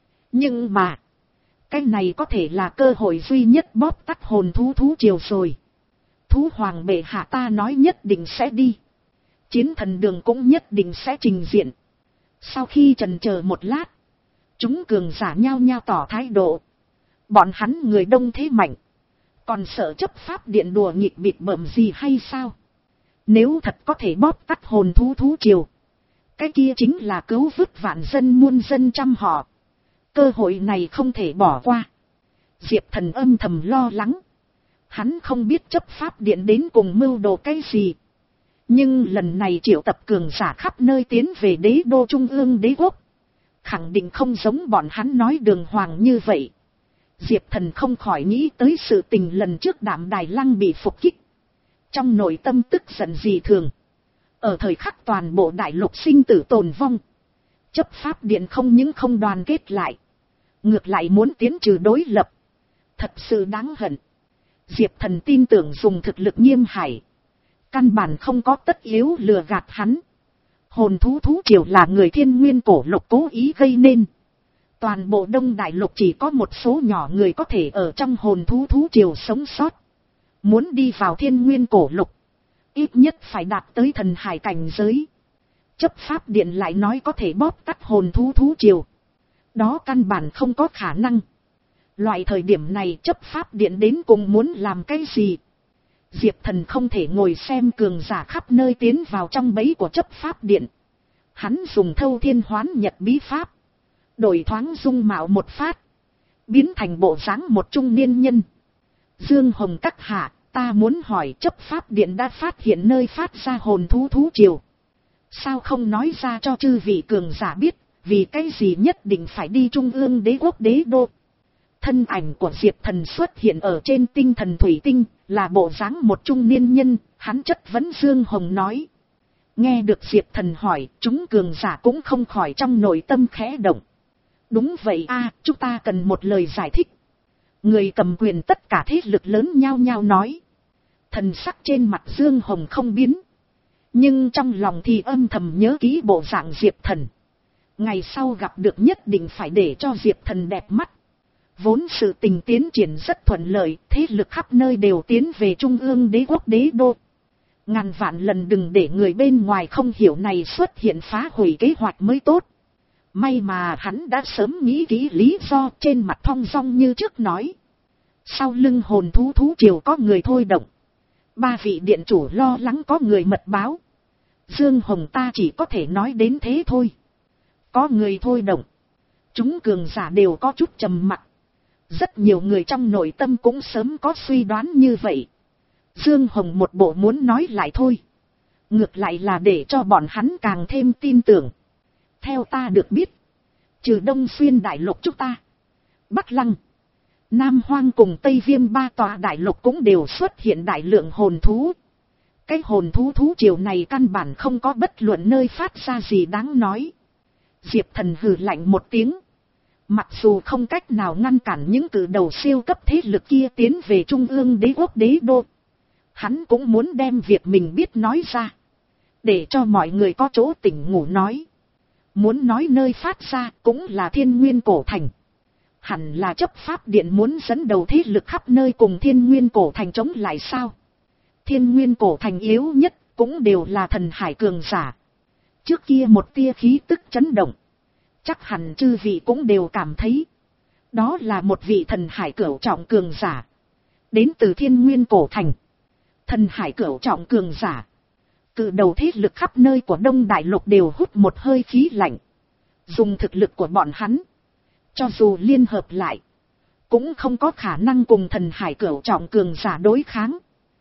Nhưng mà, cái này có thể là cơ hội duy nhất bóp tắt hồn thú thú triều rồi. Thú hoàng bệ hạ ta nói nhất định sẽ đi. Chiến thần đường cũng nhất định sẽ trình diện. Sau khi chần chờ một lát, chúng cường giả nhao nhao tỏ thái độ. Bọn hắn người đông thế mạnh, còn sợ chấp pháp điện đùa nghịch bịt bợm gì hay sao? Nếu thật có thể bóp tắt hồn thú thú triều, cái kia chính là cứu vớt vạn dân muôn dân trăm họ. Cơ hội này không thể bỏ qua. Diệp Thần âm thầm lo lắng. Hắn không biết chấp pháp điện đến cùng mưu đồ cái gì. Nhưng lần này triệu tập cường giả khắp nơi tiến về đế đô trung ương đế quốc. Khẳng định không giống bọn hắn nói đường hoàng như vậy. Diệp Thần không khỏi nghĩ tới sự tình lần trước Đạm Đài Lăng bị phục kích. Trong nội tâm tức giận dị thường. Ở thời khắc toàn bộ đại lục sinh tử tồn vong, chấp pháp điện không những không đoàn kết lại, ngược lại muốn tiến trừ đối lập. Thật sự đáng hận. Diệp Thần tin tưởng dùng thực lực Nghiêm Hải, căn bản không có tất yếu lừa gạt hắn. Hồn thú thú triều là người Thiên Nguyên cổ lục cố ý gây nên. Toàn bộ Đông Đại Lục chỉ có một số nhỏ người có thể ở trong hồn thú thú triều sống sót. Muốn đi vào Thiên Nguyên cổ lục, ít nhất phải đạt tới thần hải cảnh giới. Chấp pháp điện lại nói có thể bóp tắt hồn thú thú triều. Đó căn bản không có khả năng. Loại thời điểm này chấp pháp điện đến cùng muốn làm cái gì? Diệp Thần không thể ngồi xem cường giả khắp nơi tiến vào trong bẫy của chấp pháp điện. Hắn dùng thâu thiên hoán nhật bí pháp, đổi thoáng dung mạo một phát, biến thành bộ dáng một trung niên nhân. Dương Hồng các hạ, ta muốn hỏi chấp pháp điện đã phát hiện nơi phát ra hồn thú thú triều. Sao không nói ra cho chư vị cường giả biết, vì cái gì nhất định phải đi trung ương đế quốc đế đô? Thân ảnh của Diệp Thần xuất hiện ở trên tinh thần thủy tinh, là bộ dáng một trung niên nhân, hắn chất vấn Dương Hồng nói. Nghe được Diệp Thần hỏi, chúng cường giả cũng không khỏi trong nội tâm khẽ động. Đúng vậy a, chúng ta cần một lời giải thích. Người cầm quyền tất cả thế lực lớn nhao nhao nói. Thần sắc trên mặt Dương Hồng không biến, nhưng trong lòng thì âm thầm nhớ kỹ bộ dạng Diệp Thần. Ngày sau gặp được nhất định phải để cho Diệp Thần đẹp mắt. Vốn sự tình tiến triển rất thuận lợi, thế lực khắp nơi đều tiến về trung ương đế quốc đế đô. Ngàn vạn lần đừng để người bên ngoài không hiểu này xuất hiện phá hủy kế hoạch mới tốt. May mà hắn đã sớm nghĩ kỹ lý do, trên mặt thong dong như trước nói. Sau lưng hồn thú thú triều có người thôi động. Ba vị điện chủ lo lắng có người mật báo. Dương Hồng ta chỉ có thể nói đến thế thôi. Có người thôi động. Chúng cường giả đều có chút trầm mặc. Rất nhiều người trong nội tâm cũng sớm có suy đoán như vậy. Dương Hồng một bộ muốn nói lại thôi. Ngược lại là để cho bọn hắn càng thêm tin tưởng. Theo ta được biết, trừ Đông Xuyên đại lục chúng ta, Bắc Lăng, Nam Hoang cùng Tây Viêm ba tòa đại lục cũng đều xuất hiện đại lượng hồn thú. Cái hồn thú thú triều này căn bản không có bất luận nơi phát ra gì đáng nói. Diệp Thần hừ lạnh một tiếng. Mặc dù không cách nào ngăn cản những cử đầu siêu cấp thế lực kia tiến về trung ương đế quốc đế đô, hắn cũng muốn đem việc mình biết nói ra, để cho mọi người có chỗ tỉnh ngủ nói. Muốn nói nơi phát ra cũng là Thiên Nguyên cổ thành. Hẳn là chấp pháp điện muốn dẫn đầu thế lực khắp nơi cùng Thiên Nguyên cổ thành chống lại sao? Thiên Nguyên cổ thành yếu nhất cũng đều là thần hải cường giả. Trước kia một tia khí tức chấn động, chắc hẳn chư vị cũng đều cảm thấy. Đó là một vị thần hải cửu trọng cường giả, đến từ thiên nguyên cổ thành. Thần hải cửu trọng cường giả, cự đầu thế lực khắp nơi của Đông Đại Lục đều hút một hơi khí lạnh. Dùng thực lực của bọn hắn, cho dù liên hợp lại, cũng không có khả năng cùng thần hải cửu trọng cường giả đối kháng.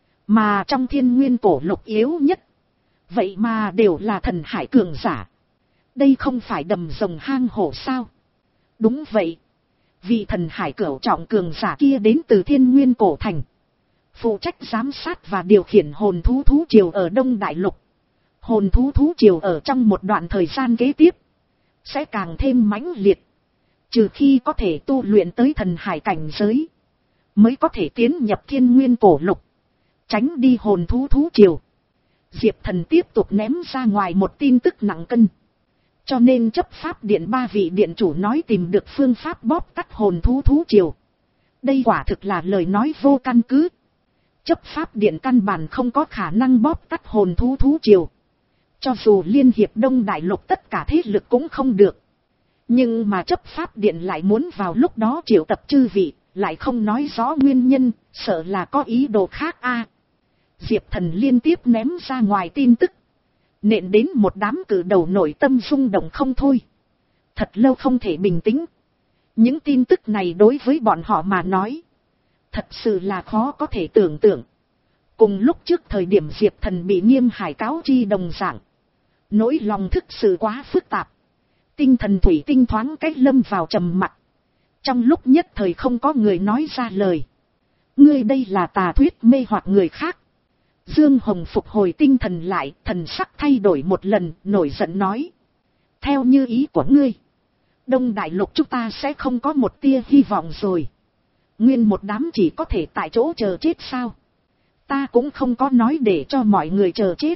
Mà trong thiên nguyên cổ lục yếu nhất, vậy mà đều là thần hải cường giả. Đây không phải đầm rồng hang hổ sao? Đúng vậy. Vị thần hải cửu trọng cường giả kia đến từ thiên nguyên cổ thành, phụ trách giám sát và điều khiển hồn thú thú triều ở Đông Đại Lục. Hồn thú thú triều ở trong một đoạn thời gian kế tiếp, sẽ càng thêm mãnh liệt. Trừ khi có thể tu luyện tới thần hải cảnh giới, mới có thể tiến nhập thiên nguyên cổ lục, tránh đi hồn thú thú triều. Diệp Thần tiếp tục ném ra ngoài một tin tức nặng cân. Cho nên chấp pháp điện ba vị điện chủ nói tìm được phương pháp bóp tắt hồn thú thú triều. Đây quả thực là lời nói vô căn cứ. Chấp pháp điện căn bản không có khả năng bóp tắt hồn thú thú triều. Cho dù liên hiệp Đông Đại Lục tất cả thế lực cũng không được. Nhưng mà chấp pháp điện lại muốn vào lúc đó triệu tập chư vị, lại không nói rõ nguyên nhân, sợ là có ý đồ khác a. Diệp Thần liên tiếp ném ra ngoài tin tức, nện đến một đám cử đầu nội tâm rung động không thôi. Thật lâu không thể bình tĩnh. Những tin tức này đối với bọn họ mà nói, thật sự là khó có thể tưởng tượng. Cùng lúc trước thời điểm Diệp Thần bị Nghiêm Hải cáo chi đồng dạng, nỗi lòng thực sự quá phức tạp. Tinh thần thủy tinh thoáng cách lâm vào trầm mặc. Trong lúc nhất thời không có người nói ra lời. Ngươi đây là tà thuyết mê hoặc người khác. Dương Hồng phục hồi tinh thần lại, thần sắc thay đổi một lần, nổi giận nói. Theo như ý của ngươi, Đông Đại Lục chúng ta sẽ không có một tia hy vọng rồi. Nguyên một đám chỉ có thể tại chỗ chờ chết sao? Ta cũng không có nói để cho mọi người chờ chết,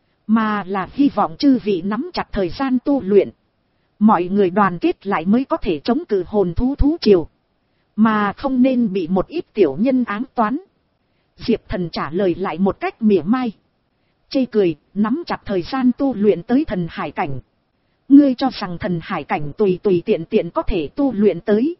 mà là hy vọng chư vị nắm chặt thời gian tu luyện. Mọi người đoàn kết lại mới có thể chống cự hồn thú thú triều, mà không nên bị một ít tiểu nhân ám toán. Diệp Thần trả lời lại một cách mỉa mai. Chê cười, nắm chặt thời gian tu luyện tới thần hải cảnh. Ngươi cho rằng thần hải cảnh tùy tùy tiện tiện có thể tu luyện tới.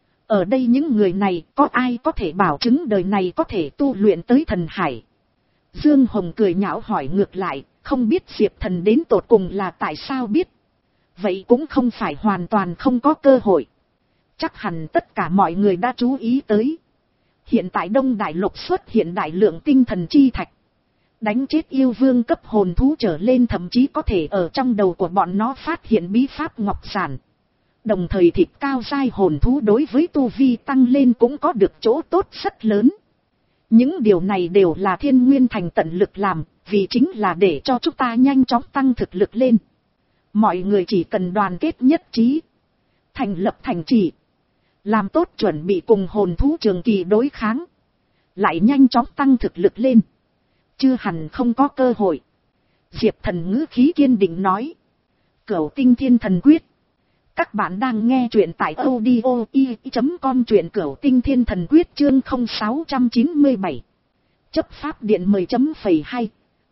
Ở đây những người này có ai có thể bảo chứng đời này có thể tu luyện tới thần hải? Dương Hồng cười nhạo hỏi ngược lại, không biết Diệp Thần đến tột cùng là tại sao biết. Vậy cũng không phải hoàn toàn không có cơ hội. Chắc hẳn tất cả mọi người đã chú ý tới. Hiện tại Đông Đại Lục xuất hiện đại lượng tinh thần chi thạch. Đánh chết yêu vương cấp hồn thú trở lên, thậm chí có thể ở trong đầu của bọn nó phát hiện bí pháp ngọc giản. Đồng thời thịt cao giai hồn thú đối với tu vi tăng lên cũng có được chỗ tốt rất lớn. Những điều này đều là Thiên Nguyên Thành tận lực làm, vì chính là để cho chúng ta nhanh chóng tăng thực lực lên. Mọi người chỉ cần đoàn kết nhất trí, thành lập thành trì, làm tốt chuẩn bị cùng hồn thú trường kỳ đối kháng, lại nhanh chóng tăng thực lực lên, chưa hẳn không có cơ hội. Diệp Thần ngữ khí kiên định nói. Cửu Tinh Thiên Thần Quyết. Các bạn đang nghe truyện tại audio i chấm com, truyện Cửu Tinh Thiên Thần Quyết chương không sáu chín bảy. Chấp pháp điện mười chấm phẩy hai.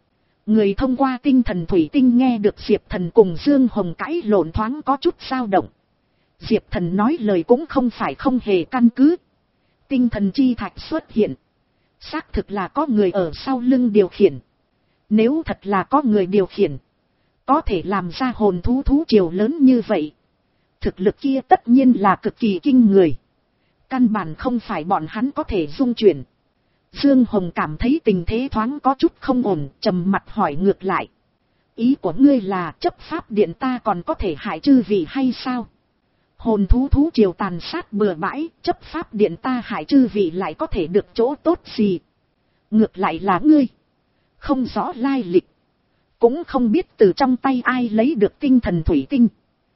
Người thông qua tinh thần thủy tinh nghe được Diệp Thần cùng Dương Hồng cãi lộn thoáng có chút dao động. Diệp Thần nói lời cũng không phải không hề căn cứ. Tinh thần chi thạch xuất hiện, xác thực là có người ở sau lưng điều khiển. Nếu thật là có người điều khiển, có thể làm ra hồn thú thú triều lớn như vậy, thực lực kia tất nhiên là cực kỳ kinh người. Căn bản không phải bọn hắn có thể dung chuyển. Dương Hồng cảm thấy tình thế thoáng có chút không ổn, trầm mặt hỏi ngược lại. Ý của ngươi là chấp pháp điện ta còn có thể hại chư vị hay sao? Hồn thú thú triều tàn sát bừa bãi, chấp pháp điện ta hại chư vị lại có thể được chỗ tốt gì? Ngược lại là ngươi, không rõ lai lịch, cũng không biết từ trong tay ai lấy được tinh thần thủy tinh.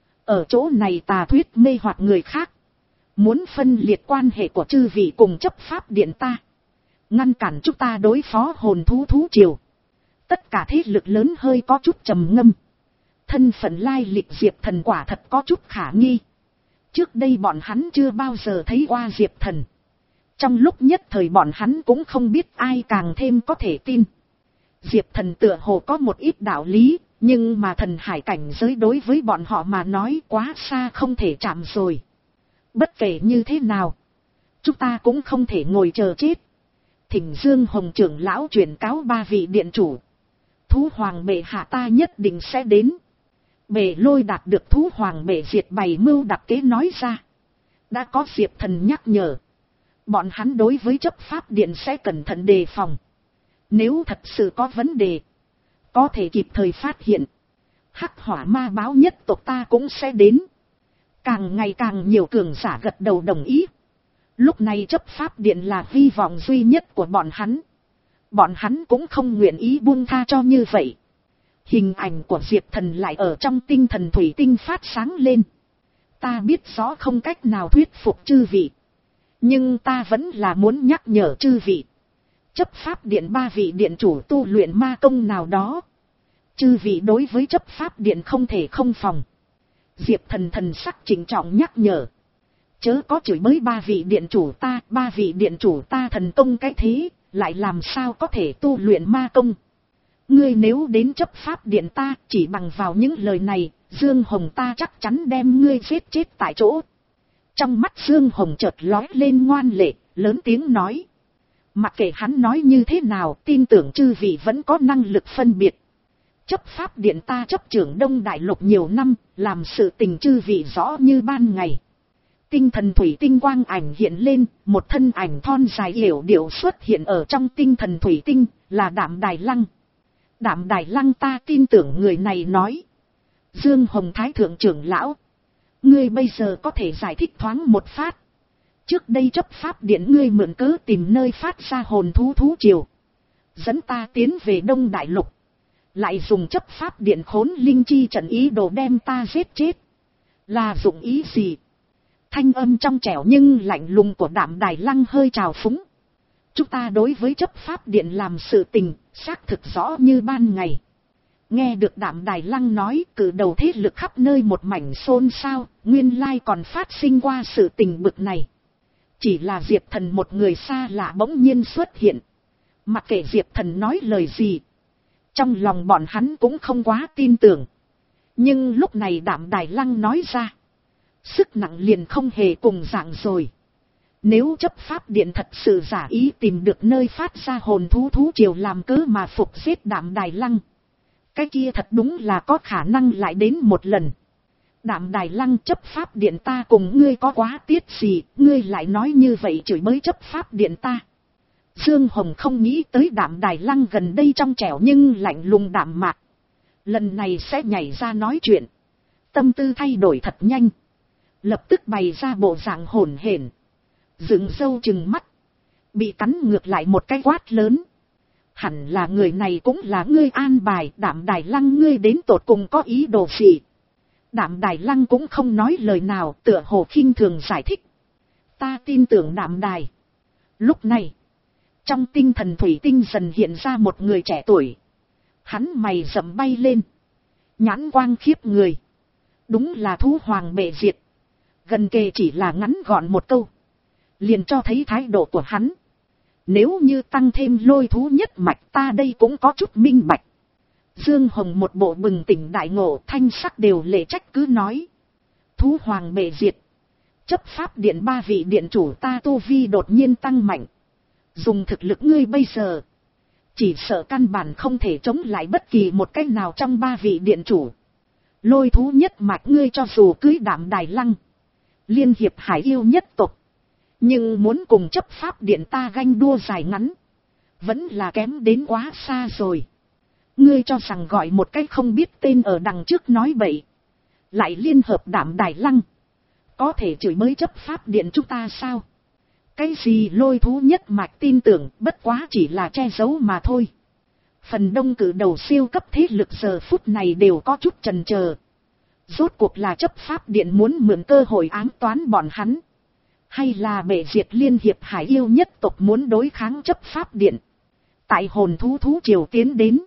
Ở chỗ này tà thuyết mê hoặc người khác, muốn phân liệt quan hệ của chư vị cùng chấp pháp điện ta, ngăn cản chúng ta đối phó hồn thú thú triều. Tất cả thế lực lớn hơi có chút trầm ngâm. Thân phận lai lịch Diệp Thần quả thật có chút khả nghi. Trước đây bọn hắn chưa bao giờ thấy qua Diệp Thần. Trong lúc nhất thời bọn hắn cũng không biết ai càng thêm có thể tin. Diệp Thần tựa hồ có một ít đạo lý, nhưng mà thần hải cảnh giới đối với bọn họ mà nói quá xa không thể chạm rồi. Bất kể như thế nào, chúng ta cũng không thể ngồi chờ chết. Thỉnh Dương Hồng trưởng lão truyền cáo ba vị điện chủ. Thú hoàng bệ hạ ta nhất định sẽ đến. Bệ Lôi đạt được thú hoàng bệ diệt bày mưu đặc kế nói ra. Đã có Diệp Thần nhắc nhở. Bọn hắn đối với chấp pháp điện sẽ cẩn thận đề phòng. Nếu thật sự có vấn đề, có thể kịp thời phát hiện. Hắc hỏa ma báo nhất tộc ta cũng sẽ đến. Càng ngày càng nhiều cường giả gật đầu đồng ý. Lúc này chấp pháp điện là hy vọng duy nhất của bọn hắn. Bọn hắn cũng không nguyện ý buông tha cho như vậy. Hình ảnh của Diệp Thần lại ở trong tinh thần thủy tinh phát sáng lên. Ta biết rõ không cách nào thuyết phục chư vị. Nhưng ta vẫn là muốn nhắc nhở chư vị. Chấp pháp điện ba vị điện chủ tu luyện ma công nào đó. Chư vị đối với chấp pháp điện không thể không phòng. Diệp Thần thần sắc chỉnh trọng nhắc nhở. Chớ có chửi bới ba vị điện chủ ta, ba vị điện chủ ta thần công cái thế, lại làm sao có thể tu luyện ma công. Ngươi nếu đến chấp pháp điện ta, chỉ bằng vào những lời này, Dương Hồng ta chắc chắn đem ngươi giết chết tại chỗ. Trong mắt Dương Hồng chợt lóe lên ngoan lệ, lớn tiếng nói. Mặc kệ hắn nói như thế nào, tin tưởng chư vị vẫn có năng lực phân biệt. Chấp pháp điện ta chấp trưởng Đông Đại Lục nhiều năm, làm sự tình chư vị rõ như ban ngày. Tinh thần thủy tinh quang ảnh hiện lên, một thân ảnh thon dài yểu điệu xuất hiện ở trong tinh thần thủy tinh, là Đạm Đài Lăng. Đạm Đài Lăng ta tin tưởng người này nói. Dương Hồng Thái Thượng trưởng lão. Ngươi bây giờ có thể giải thích thoáng một phát. Trước đây chấp pháp điện ngươi mượn cớ tìm nơi phát ra hồn thú thú triều. Dẫn ta tiến về Đông Đại Lục. Lại dùng chấp pháp điện khốn linh chi trận ý đồ đem ta giết chết. Là dụng ý gì? Thanh âm trong trẻo nhưng lạnh lùng của Đạm Đài Lăng hơi trào phúng. Chúng ta đối với chấp pháp điện làm sự tình, xác thực rõ như ban ngày. Nghe được Đạm Đài Lăng nói, cử đầu thế lực khắp nơi một mảnh xôn xao, nguyên lai còn phát sinh qua sự tình bực này. Chỉ là Diệp Thần một người xa lạ bỗng nhiên xuất hiện. Mặc kệ Diệp Thần nói lời gì, trong lòng bọn hắn cũng không quá tin tưởng. Nhưng lúc này Đạm Đài Lăng nói ra, sức nặng liền không hề cùng dạng rồi. Nếu chấp pháp điện thật sự giả ý tìm được nơi phát ra hồn thú thú triều làm cớ mà phục giết Đạm Đài Lăng, cái kia thật đúng là có khả năng lại đến một lần. Đạm Đài Lăng, chấp pháp điện ta cùng ngươi có quá tiết gì, ngươi lại nói như vậy chửi bới chấp pháp điện ta. Dương Hồng không nghĩ tới Đạm Đài Lăng gần đây trong trẻo nhưng lạnh lùng đạm mạc. Lần này sẽ nhảy ra nói chuyện. Tâm tư thay đổi thật nhanh. Lập tức bày ra bộ dạng hổn hển, dựng râu chừng mắt, bị cắn ngược lại một cái quát lớn. Hẳn là người này cũng là ngươi an bài. Đạm Đài Lăng, ngươi đến tột cùng có ý đồ gì? Đạm Đài Lăng cũng không nói lời nào, tựa hồ khinh thường giải thích. Ta tin tưởng Đạm Đài. Lúc này, trong tinh thần thủy tinh dần hiện ra một người trẻ tuổi. Hắn mày rậm bay lên, nhãn quang khiếp người. Đúng là thú hoàng bệ diệt. Gần kề chỉ là ngắn gọn một câu, liền cho thấy thái độ của hắn. Nếu như tăng thêm lôi thú nhất mạch, ta đây cũng có chút minh bạch. Dương Hồng một bộ bừng tỉnh đại ngộ, thanh sắc đều lệ trách cứ nói. Thú hoàng bệ diệt. Chấp pháp điện ba vị điện chủ ta tu vi đột nhiên tăng mạnh. Dùng thực lực ngươi bây giờ, chỉ sợ căn bản không thể chống lại bất kỳ một cách nào trong ba vị điện chủ. Lôi thú nhất mạch ngươi cho dù cưới Đạm Đài Lăng, liên hiệp hải yêu nhất tộc, nhưng muốn cùng chấp pháp điện ta ganh đua dài ngắn, vẫn là kém đến quá xa rồi. Ngươi cho rằng gọi một cái không biết tên ở đằng trước nói bậy, lại liên hợp Đạm Đài Lăng, có thể chửi bới chấp pháp điện chúng ta sao? Cái gì lôi thú nhất mạch tin tưởng, bất quá chỉ là che giấu mà thôi. Phần đông cử đầu siêu cấp thế lực giờ phút này đều có chút chần chờ. Rốt cuộc là chấp pháp điện muốn mượn cơ hội ám toán bọn hắn, hay là bệ diệt liên hiệp hải yêu nhất tộc muốn đối kháng chấp pháp điện? Tại hồn thú thú triều tiến đến,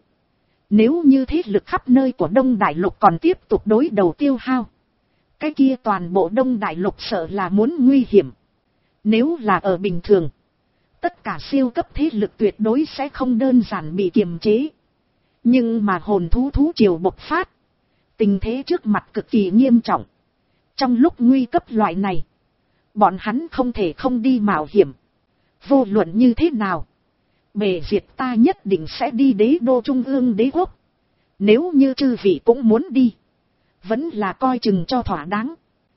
nếu như thế lực khắp nơi của Đông Đại Lục còn tiếp tục đối đầu tiêu hao, cái kia toàn bộ Đông Đại Lục sợ là muốn nguy hiểm. Nếu là ở bình thường, tất cả siêu cấp thế lực tuyệt đối sẽ không đơn giản bị kiềm chế. Nhưng mà hồn thú thú triều bộc phát, tình thế trước mặt cực kỳ nghiêm trọng. Trong lúc nguy cấp loại này, Bọn hắn không thể không đi mạo hiểm. Vô luận như thế nào, bề diệt ta nhất định sẽ đi đế đô trung ương đế quốc. Nếu như chư vị cũng muốn đi, vẫn là coi chừng cho thỏa đáng.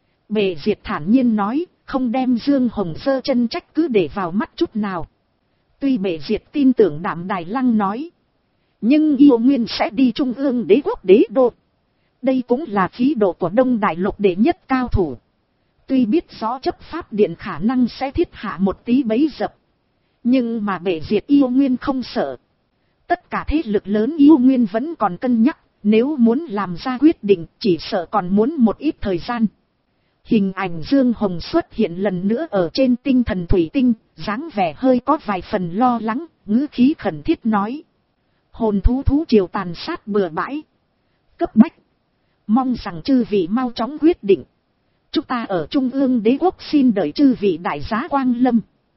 Bề diệt thản nhiên nói, không đem Dương Hồng giơ chân trách cứ để vào mắt chút nào. Tuy bề diệt tin tưởng Đạm Đài Lăng nói, nhưng yêu nguyên sẽ đi trung ương đế quốc đế đô. Đây cũng là khí độ của Đông Đại Lục đệ nhất cao thủ. Tuy biết rõ chấp pháp điện khả năng sẽ thiết hạ một tí bấy dập, nhưng mà bệ diệt yêu nguyên không sợ. Tất cả thế lực lớn yêu nguyên vẫn còn cân nhắc, nếu muốn làm ra quyết định chỉ sợ còn muốn một ít thời gian. Hình ảnh Dương Hồng xuất hiện lần nữa ở trên tinh thần thủy tinh, dáng vẻ hơi có vài phần lo lắng, ngữ khí khẩn thiết nói. Hồn thú thú triều tàn sát bừa bãi, cấp bách, mong rằng chư vị mau chóng quyết định. Chúng ta ở trung ương đế quốc xin đợi chư vị đại giá quang lâm.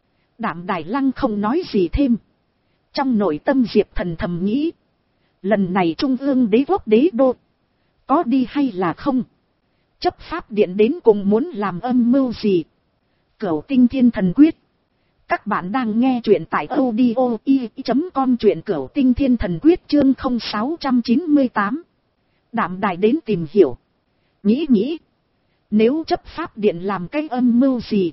Đạm Đài Lăng không nói gì thêm. Trong nội tâm Diệp Thần thầm nghĩ, lần này trung ương đế quốc đế đô, có đi hay là không? Chấp pháp điện đến cùng muốn làm âm mưu gì? Cửu Tinh Thiên Thần Quyết. Các bạn đang nghe truyện tại audio i chấm com, truyện Cửu Tinh Thiên Thần Quyết chương không sáu chín tám. Đạm Đài đến tìm hiểu. Nghĩ nghĩ, nếu chấp pháp điện làm cái âm mưu gì,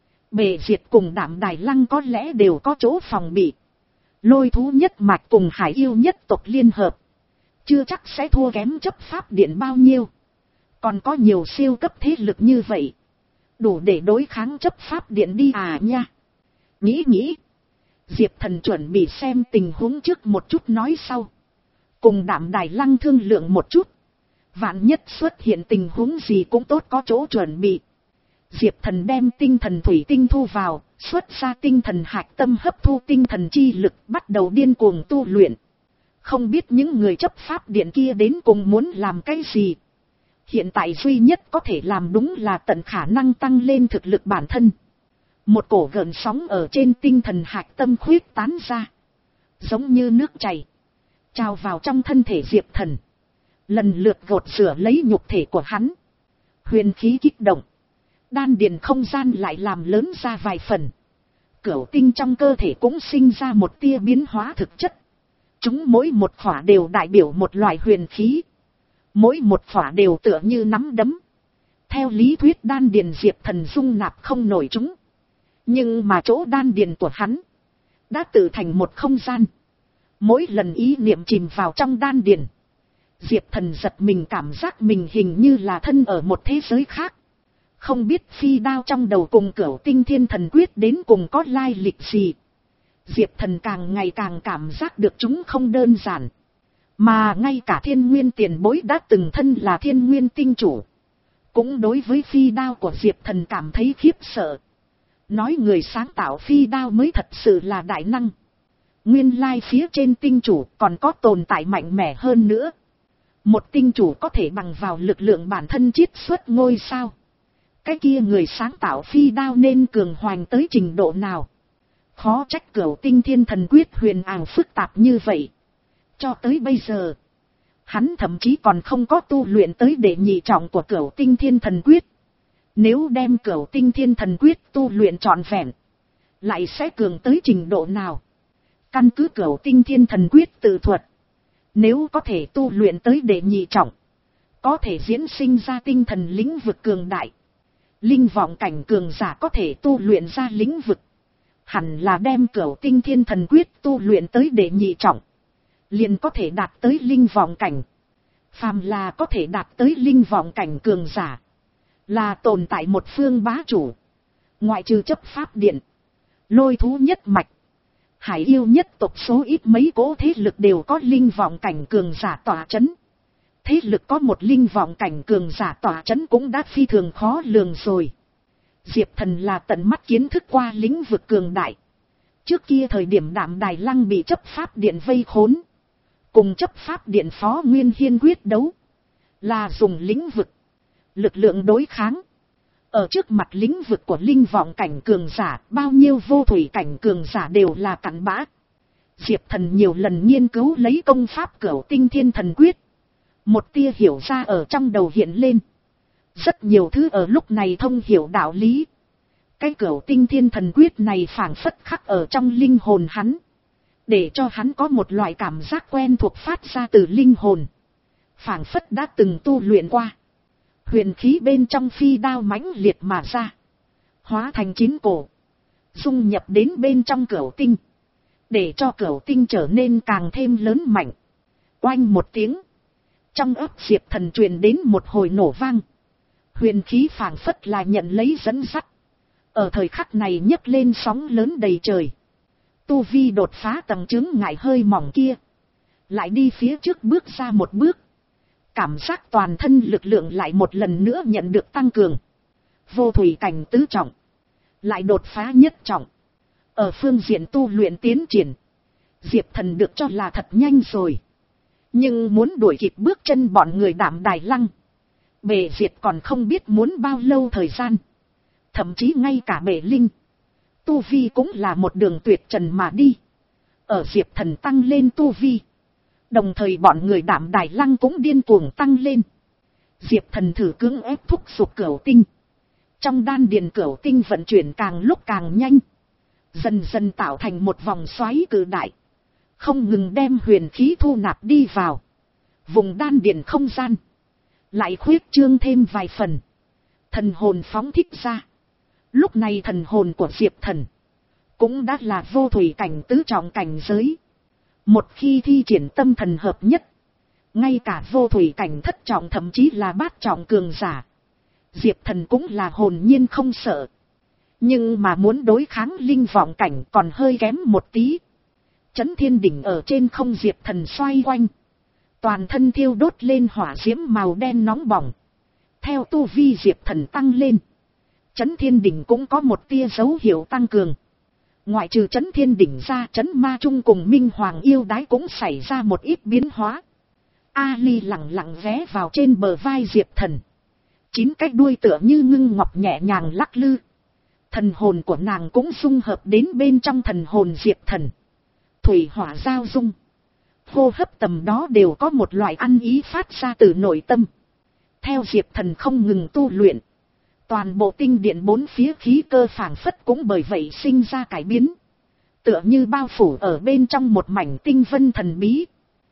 bề diệt cùng Đạm Đài Lăng có lẽ đều có chỗ phòng bị. Lôi thú nhất mạch cùng hải yêu nhất tộc liên hợp, chưa chắc sẽ thua kém chấp pháp điện bao nhiêu. Còn có nhiều siêu cấp thế lực như vậy, đủ để đối kháng chấp pháp điện đi à nha. Nghĩ nghĩ, Diệp Thần chuẩn bị xem tình huống trước một chút nói sau. Cùng Đạm Đài Lăng thương lượng một chút, vạn nhất xuất hiện tình huống gì cũng tốt có chỗ chuẩn bị. Diệp Thần đem tinh thần thủy tinh thu vào, xuất ra tinh thần hạch tâm hấp thu tinh thần chi lực, bắt đầu điên cuồng tu luyện. Không biết những người chấp pháp điện kia đến cùng muốn làm cái gì. Hiện tại duy nhất có thể làm đúng là tận khả năng tăng lên thực lực bản thân. Một cổ gợn sóng ở trên tinh thần hạch tâm khuyết tán ra, giống như nước chảy, trào vào trong thân thể Diệp Thần, lần lượt gột rửa lấy nhục thể của hắn. Huyền khí kích động, đan điền không gian lại làm lớn ra vài phần. Cửu tinh trong cơ thể cũng sinh ra một tia biến hóa thực chất. Chúng mỗi một khỏa đều đại biểu một loại huyền khí. Mỗi một khỏa đều tựa như nắm đấm. Theo lý thuyết đan điền Diệp Thần dung nạp không nổi chúng. Nhưng mà chỗ đan điền của hắn đã tự thành một không gian. Mỗi lần ý niệm chìm vào trong đan điền, Diệp Thần giật mình cảm giác mình hình như là thân ở một thế giới khác. Không biết phi đao trong đầu cùng Cửu Tinh Thiên Thần Quyết đến cùng có lai lịch gì. Diệp Thần càng ngày càng cảm giác được chúng không đơn giản. Mà ngay cả Thiên Nguyên tiền bối đã từng thân là Thiên Nguyên tinh chủ, cũng đối với phi đao của Diệp Thần cảm thấy khiếp sợ. Nói người sáng tạo phi đao mới thật sự là đại năng. Nguyên lai phía trên tinh chủ còn có tồn tại mạnh mẽ hơn nữa. Một tinh chủ có thể bằng vào lực lượng bản thân chiết xuất ngôi sao. Cái kia người sáng tạo phi đao nên cường hoành tới trình độ nào. Khó trách Cửu Tinh Thiên Thần Quyết huyền ảo phức tạp như vậy. Cho tới bây giờ, hắn thậm chí còn không có tu luyện tới đệ nhị trọng của Cửu Tinh Thiên Thần Quyết. Nếu đem Cửu Tinh Thiên Thần Quyết tu luyện trọn vẹn, lại sẽ cường tới trình độ nào? Căn cứ Cửu Tinh Thiên Thần Quyết tự thuật, nếu có thể tu luyện tới đệ nhị trọng, có thể diễn sinh ra tinh thần lĩnh vực cường đại. Linh vọng cảnh cường giả có thể tu luyện ra lĩnh vực. Hẳn là đem Cửu Tinh Thiên Thần Quyết tu luyện tới đệ nhị trọng, liền có thể đạt tới linh vọng cảnh. Phàm là có thể đạt tới linh vọng cảnh cường giả, là tồn tại một phương bá chủ. Ngoại trừ chấp pháp điện, lôi thú nhất mạch, hải yêu nhất tộc, số ít mấy cỗ thế lực đều có linh vọng cảnh cường giả tỏa chấn. Thế lực có một linh vọng cảnh cường giả tỏa chấn cũng đã phi thường khó lường rồi. Diệp Thần là tận mắt kiến thức qua lĩnh vực cường đại. Trước kia thời điểm Đạm Đài Lăng bị chấp pháp điện vây khốn, cùng chấp pháp điện Phó Nguyên Hiên quyết đấu, là dùng lĩnh vực, lực lượng đối kháng. Ở trước mặt lĩnh vực của linh vọng cảnh cường giả, bao nhiêu vô thủy cảnh cường giả đều là cặn bã. Diệp Thần nhiều lần nghiên cứu lấy công pháp Cửu Tinh Thiên Thần Quyết. Một tia hiểu ra ở trong đầu hiện lên. Rất nhiều thứ ở lúc này thông hiểu đạo lý. cái cửu tinh thiên thần quyết này phảng phất khắc ở trong linh hồn hắn, để cho hắn có một loại cảm giác quen thuộc phát ra từ linh hồn, phảng phất đã từng tu luyện qua. Huyền khí bên trong phi đao mãnh liệt mà ra, hóa thành chín cổ, dung nhập đến bên trong cửu tinh, để cho cửu tinh trở nên càng thêm lớn mạnh. Oanh một tiếng, trong ấp Diệp Thần truyền đến một hồi nổ vang, huyền khí phảng phất là nhận lấy dẫn dắt, ở thời khắc này nhấc lên sóng lớn đầy trời. Tu vi đột phá tầng chướng ngại hơi mỏng kia, lại đi phía trước bước ra một bước, cảm giác toàn thân lực lượng lại một lần nữa nhận được tăng cường. Vô thủy cảnh tứ trọng, lại đột phá nhất trọng. Ở phương diện tu luyện tiến triển, Diệp Thần được cho là thật nhanh rồi, nhưng muốn đuổi kịp bước chân bọn người Đạm Đài Lăng, Bệ Diệt còn không biết muốn bao lâu thời gian. Thậm chí ngay cả Bệ Linh, tu vi cũng là một đường tuyệt trần mà đi. Ở Diệp Thần tăng lên tu vi, đồng thời bọn người Đạm Đài Lăng cũng điên cuồng tăng lên. Diệp Thần thử cưỡng ép thúc giục cửu tinh, trong đan điền cửu tinh vận chuyển càng lúc càng nhanh, dần dần tạo thành một vòng xoáy cự đại, không ngừng đem huyền khí thu nạp đi vào. Vùng đan điền không gian lại khuyết trương thêm vài phần, thần hồn phóng thích ra. Lúc này thần hồn của Diệp Thần cũng đã là vô thủy cảnh tứ trọng cảnh giới. Một khi thi triển tâm thần hợp nhất, ngay cả vô thủy cảnh thất trọng thậm chí là bát trọng cường giả, Diệp Thần cũng là hồn nhiên không sợ. Nhưng mà muốn đối kháng linh vọng cảnh còn hơi kém một tí. Chấn Thiên Đỉnh ở trên không, Diệp Thần xoay quanh, toàn thân thiêu đốt lên hỏa diễm màu đen nóng bỏng. Theo tu vi Diệp Thần tăng lên, Chấn Thiên Đỉnh cũng có một tia dấu hiệu tăng cường. Ngoại trừ Chấn Thiên Đỉnh ra, Chấn Ma Trung cùng Minh Hoàng Yêu Đái cũng xảy ra một ít biến hóa. Ali lặng lặng ghé vào trên bờ vai Diệp Thần, chín cái đuôi tựa như ngưng ngọc nhẹ nhàng lắc lư. Thần hồn của nàng cũng dung hợp đến bên trong thần hồn Diệp Thần. Thủy hỏa giao dung, hô hấp tầm đó đều có một loại ăn ý phát ra từ nội tâm. Theo Diệp Thần không ngừng tu luyện, toàn bộ tinh điện bốn phía khí cơ phảng phất cũng bởi vậy sinh ra cải biến, tựa như bao phủ ở bên trong một mảnh tinh vân thần bí.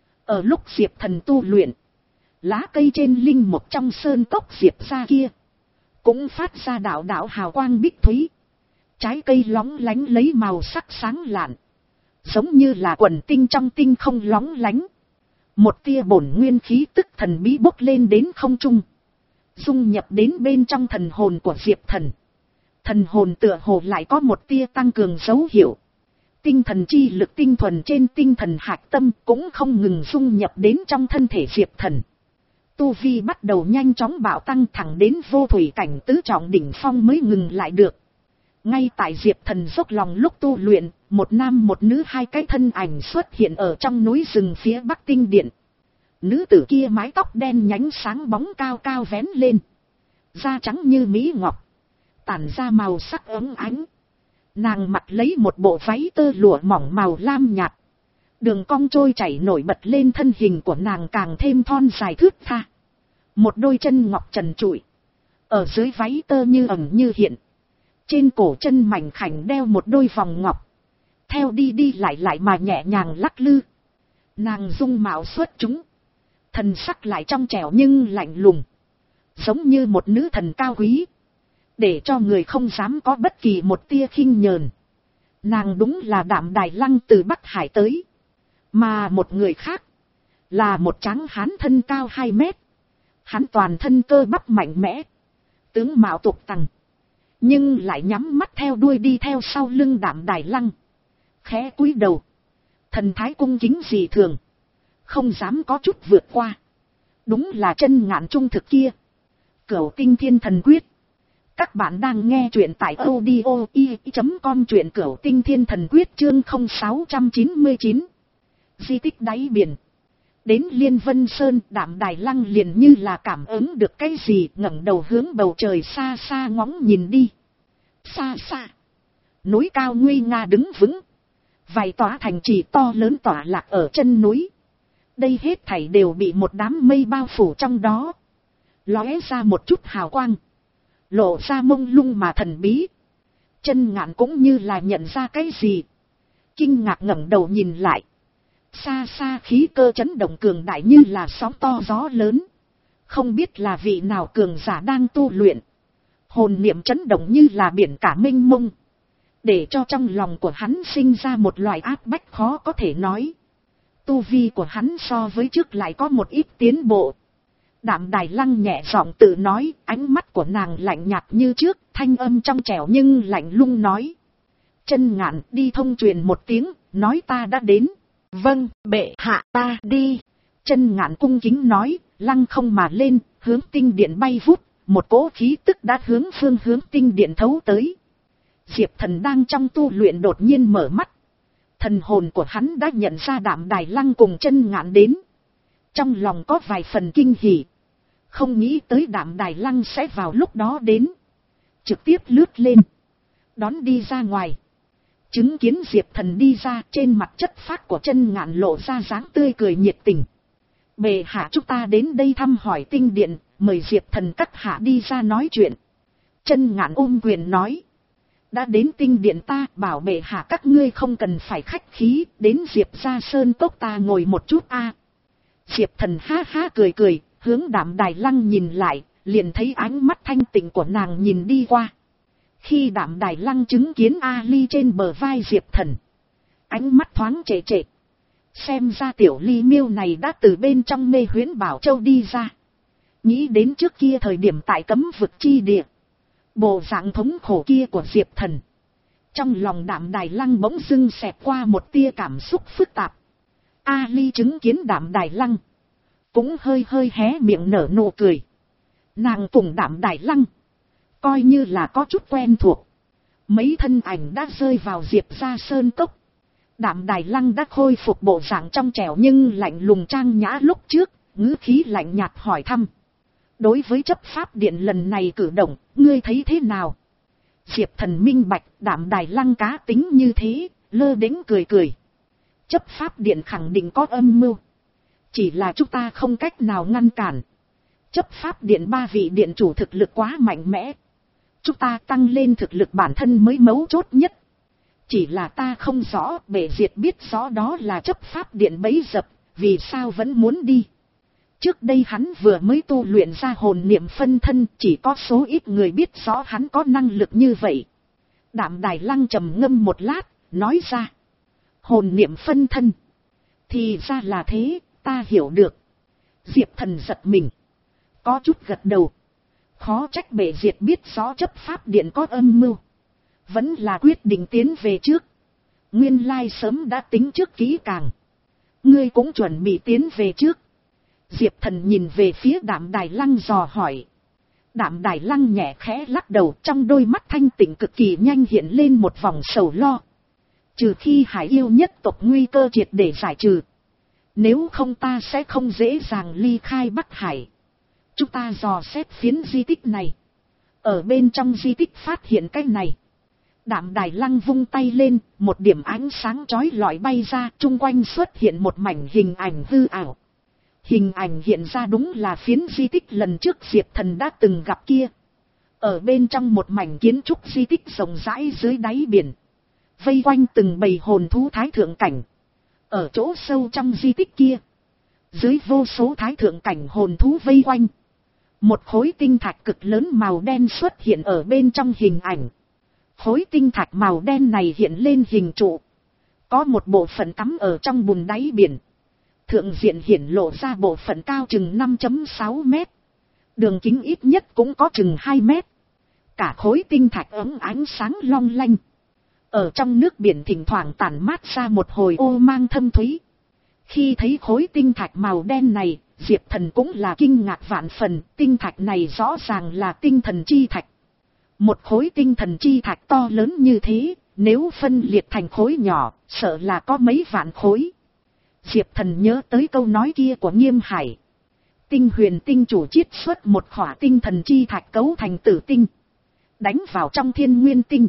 Ở lúc Diệp Thần tu luyện, lá cây trên linh mục trong sơn cốc Diệp ra kia cũng phát ra đạo đạo hào quang bích thúy, trái cây lóng lánh lấy màu sắc sáng lạn, giống như là quần tinh trong tinh không lóng lánh. Một tia bổn nguyên khí tức thần bí bốc lên đến không trung, dung nhập đến bên trong thần hồn của Diệp Thần. Thần hồn tựa hồ lại có một tia tăng cường dấu hiệu. Tinh thần chi lực tinh thuần trên tinh thần hạch tâm cũng không ngừng dung nhập đến trong thân thể Diệp Thần. Tu vi bắt đầu nhanh chóng bạo tăng, thẳng đến vô thủy cảnh tứ trọng đỉnh phong mới ngừng lại được. Ngay tại Diệp Thần dốc lòng lúc tu luyện, một nam một nữ hai cái thân ảnh xuất hiện ở trong núi rừng phía bắc tinh điện. Nữ tử kia mái tóc đen nhánh sáng bóng cao cao vén lên, da trắng như mỹ ngọc, tản ra màu sắc ấm ánh. Nàng mặc lấy một bộ váy tơ lụa mỏng màu lam nhạt, đường cong trôi chảy nổi bật lên thân hình của nàng càng thêm thon dài thướt tha. Một đôi chân ngọc trần trụi, ở dưới váy tơ như ẩn như hiện. Trên cổ chân mảnh khảnh đeo một đôi vòng ngọc, theo đi đi lại lại mà nhẹ nhàng lắc lư. Nàng dung mạo xuất chúng, thần sắc lại trong trẻo nhưng lạnh lùng, giống như một nữ thần cao quý, để cho người không dám có bất kỳ một tia khinh nhờn. Nàng đúng là Đạm Đài Lăng từ Bắc Hải tới. Mà một người khác là một tráng hán thân cao hai mét. Hắn toàn thân cơ bắp mạnh mẽ, tướng mạo tục tằng, nhưng lại nhắm mắt theo đuôi đi theo sau lưng Đạm Đài Lăng, khẽ cúi đầu, thần thái cung kính dị thường, không dám có chút vượt qua. Đúng là Chân Ngạn trung thực kia. Cửu Tinh Thiên Thần Quyết. Các bạn đang nghe truyện tại audio i chấm com, truyện Cửu Tinh Thiên Thần Quyết chương không sáu chín chín. Di tích đáy biển. Đến Liên Vân Sơn, Đạm Đài Lăng liền như là cảm ứng được cái gì, ngẩng đầu hướng bầu trời xa xa ngóng nhìn đi. Xa xa, núi cao nguy nga đứng vững, vài tòa thành trì to lớn tỏa lạc ở chân núi. Đây hết thảy đều bị một đám mây bao phủ trong đó, lóe ra một chút hào quang, lộ ra mông lung mà thần bí. Chân Ngạn cũng như là nhận ra cái gì. Kinh ngạc ngẩng đầu nhìn lại. Xa xa khí cơ chấn động cường đại như là sóng to gió lớn. Không biết là vị nào cường giả đang tu luyện. Hồn niệm chấn động như là biển cả mênh mông. Để cho trong lòng của hắn sinh ra một loại áp bách khó có thể nói. Tu vi của hắn so với trước lại có một ít tiến bộ. Đạm Đài Lăng nhẹ giọng tự nói, ánh mắt của nàng lạnh nhạt như trước, thanh âm trong trẻo nhưng lạnh lùng nói. Chân Ngạn, đi thông truyền một tiếng, nói ta đã đến. Vâng, bệ hạ, ta đi. Chân Ngạn cung kính nói, lăng không mà lên, hướng tinh điện bay vút, một cỗ khí tức đã hướng phương hướng tinh điện thấu tới. Diệp Thần đang trong tu luyện đột nhiên mở mắt. Thần hồn của hắn đã nhận ra Đạm Đài Lăng cùng Chân Ngạn đến. Trong lòng có vài phần kinh hỉ. Không nghĩ tới Đạm Đài Lăng sẽ vào lúc đó đến. Trực tiếp lướt lên. Đón đi ra ngoài. Chứng kiến Diệp Thần đi ra, trên mặt chất phác của Chân Ngạn lộ ra dáng tươi cười nhiệt tình. Bệ hạ, chúng ta đến đây thăm hỏi tinh điện, mời Diệp Thần các hạ đi ra nói chuyện. Chân Ngạn ôm quyền nói. Đã đến tinh điện ta, bảo bệ hạ các ngươi không cần phải khách khí, đến Diệp gia sơn cốc ta ngồi một chút a. Diệp Thần ha ha cười cười, hướng Đạm Đài Lăng nhìn lại, liền thấy ánh mắt thanh tịnh của nàng nhìn đi qua. Khi Đạm Đài Lăng chứng kiến A Ly trên bờ vai Diệp Thần, ánh mắt thoáng trệ trệ. Xem ra tiểu Ly miêu này đã từ bên trong mê huyễn Bảo Châu đi ra. Nghĩ đến trước kia thời điểm tại cấm vực chi địa, bộ dạng thống khổ kia của Diệp Thần, trong lòng Đạm Đài Lăng bỗng dưng xẹt qua một tia cảm xúc phức tạp. A Ly chứng kiến Đạm Đài Lăng, cũng hơi hơi hé miệng nở nụ cười. Nàng cùng Đạm Đài Lăng coi như là có chút quen thuộc. Mấy thân ảnh đã rơi vào Diệp gia sơn cốc. Đạm Đài Lăng đã khôi phục bộ dạng trong trẻo nhưng lạnh lùng trang nhã lúc trước, ngữ khí lạnh nhạt hỏi thăm. Đối với chấp pháp điện lần này cử động, ngươi thấy thế nào? Diệp Thần minh bạch, Đạm Đài Lăng cá tính như thế, lơ đễnh cười cười. Chấp pháp điện khẳng định có âm mưu. Chỉ là chúng ta không cách nào ngăn cản. Chấp pháp điện ba vị điện chủ thực lực quá mạnh mẽ. Chúng ta tăng lên thực lực bản thân mới mấu chốt nhất. Chỉ là ta không rõ, bệ diệt biết rõ đó là chấp pháp điện bấy dập, vì sao vẫn muốn đi. Trước đây hắn vừa mới tu luyện ra hồn niệm phân thân, chỉ có số ít người biết rõ hắn có năng lực như vậy. Đạm Đài Lăng trầm ngâm một lát, nói ra. Hồn niệm phân thân. Thì ra là thế, ta hiểu được. Diệp Thần giật mình. Có chút gật đầu. Khó trách bệ diệt biết rõ chấp pháp điện có âm mưu. Vẫn là quyết định tiến về trước. Nguyên lai sớm đã tính trước kỹ càng. Ngươi cũng chuẩn bị tiến về trước. Diệp Thần nhìn về phía Đạm Đài Lăng dò hỏi. Đạm Đài Lăng nhẹ khẽ lắc đầu, trong đôi mắt thanh tịnh cực kỳ nhanh hiện lên một vòng sầu lo. Trừ khi hải yêu nhất tộc nguy cơ triệt để giải trừ. Nếu không ta sẽ không dễ dàng ly khai Bắc Hải. Chúng ta dò xét phiến di tích này. Ở bên trong di tích phát hiện cái này. Đạm Đài Lăng vung tay lên, một điểm ánh sáng chói lọi bay ra, chung quanh xuất hiện một mảnh hình ảnh hư ảo. Hình ảnh hiện ra đúng là phiến di tích lần trước Diệp Thần đã từng gặp kia. Ở bên trong một mảnh kiến trúc di tích rộng rãi dưới đáy biển. Vây quanh từng bầy hồn thú thái thượng cảnh. Ở chỗ sâu trong di tích kia, dưới vô số thái thượng cảnh hồn thú vây quanh, một khối tinh thạch cực lớn màu đen xuất hiện ở bên trong hình ảnh. Khối tinh thạch màu đen này hiện lên hình trụ. Có một bộ phận cắm ở trong bùn đáy biển. Thượng diện hiển lộ ra bộ phận cao chừng năm phẩy sáu mét. Đường kính ít nhất cũng có chừng hai mét. Cả khối tinh thạch ấm ánh sáng long lanh. Ở trong nước biển thỉnh thoảng tản mát ra một hồi ô mang thâm thúy. Khi thấy khối tinh thạch màu đen này, Diệp Thần cũng là kinh ngạc vạn phần. Tinh thạch này rõ ràng là tinh thần chi thạch. Một khối tinh thần chi thạch to lớn như thế, nếu phân liệt thành khối nhỏ, sợ là có mấy vạn khối. Diệp Thần nhớ tới câu nói kia của Nghiêm Hải. Tinh huyền tinh chủ chiết xuất một khỏa tinh thần chi thạch cấu thành tử tinh. Đánh vào trong thiên nguyên tinh.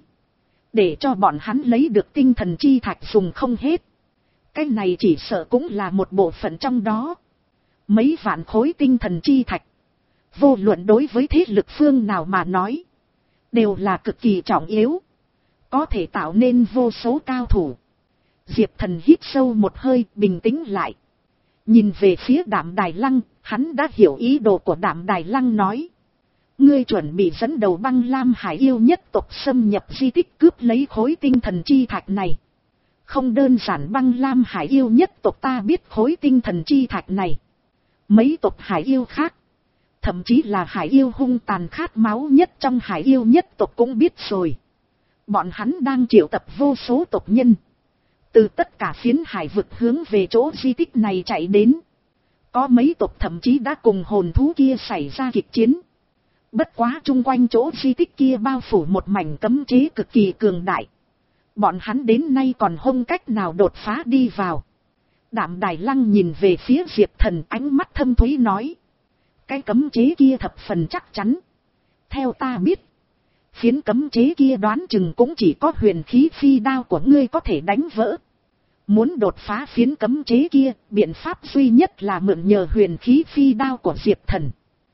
Để cho bọn hắn lấy được tinh thần chi thạch dùng không hết. Cái này chỉ sợ cũng là một bộ phận trong đó. Mấy vạn khối tinh thần chi thạch. Vô luận đối với thế lực phương nào mà nói. Đều là cực kỳ trọng yếu. có thể tạo nên vô số cao thủ. Diệp Thần hít sâu một hơi, bình tĩnh lại. Nhìn về phía Đạm Đài Lăng, hắn đã hiểu ý đồ của Đạm Đài Lăng nói. Ngươi chuẩn bị dẫn đầu Băng Lam Hải yêu nhất tộc xâm nhập di tích cướp lấy khối tinh thần chi thạch này. Không đơn giản Băng Lam Hải yêu nhất tộc ta biết khối tinh thần chi thạch này. Mấy tộc hải yêu khác, thậm chí là hải yêu hung tàn khát máu nhất trong hải yêu nhất tộc cũng biết rồi. Bọn hắn đang triệu tập vô số tộc nhân. Từ tất cả phiến hải vực hướng về chỗ di tích này chạy đến. Có mấy tộc thậm chí đã cùng hồn thú kia xảy ra kịch chiến. Bất quá chung quanh chỗ di tích kia bao phủ một mảnh cấm chế cực kỳ cường đại. Bọn hắn đến nay còn không cách nào đột phá đi vào. Đạm Đài Lăng nhìn về phía Diệp Thần, ánh mắt thâm thúy nói. Cái cấm chế kia thập phần chắc chắn. Theo ta biết, phiến cấm chế kia đoán chừng cũng chỉ có huyền khí phi đao của ngươi có thể đánh vỡ. Muốn đột phá phiến cấm chế kia, biện pháp duy nhất là mượn nhờ huyền khí phi đao của Diệp Thần.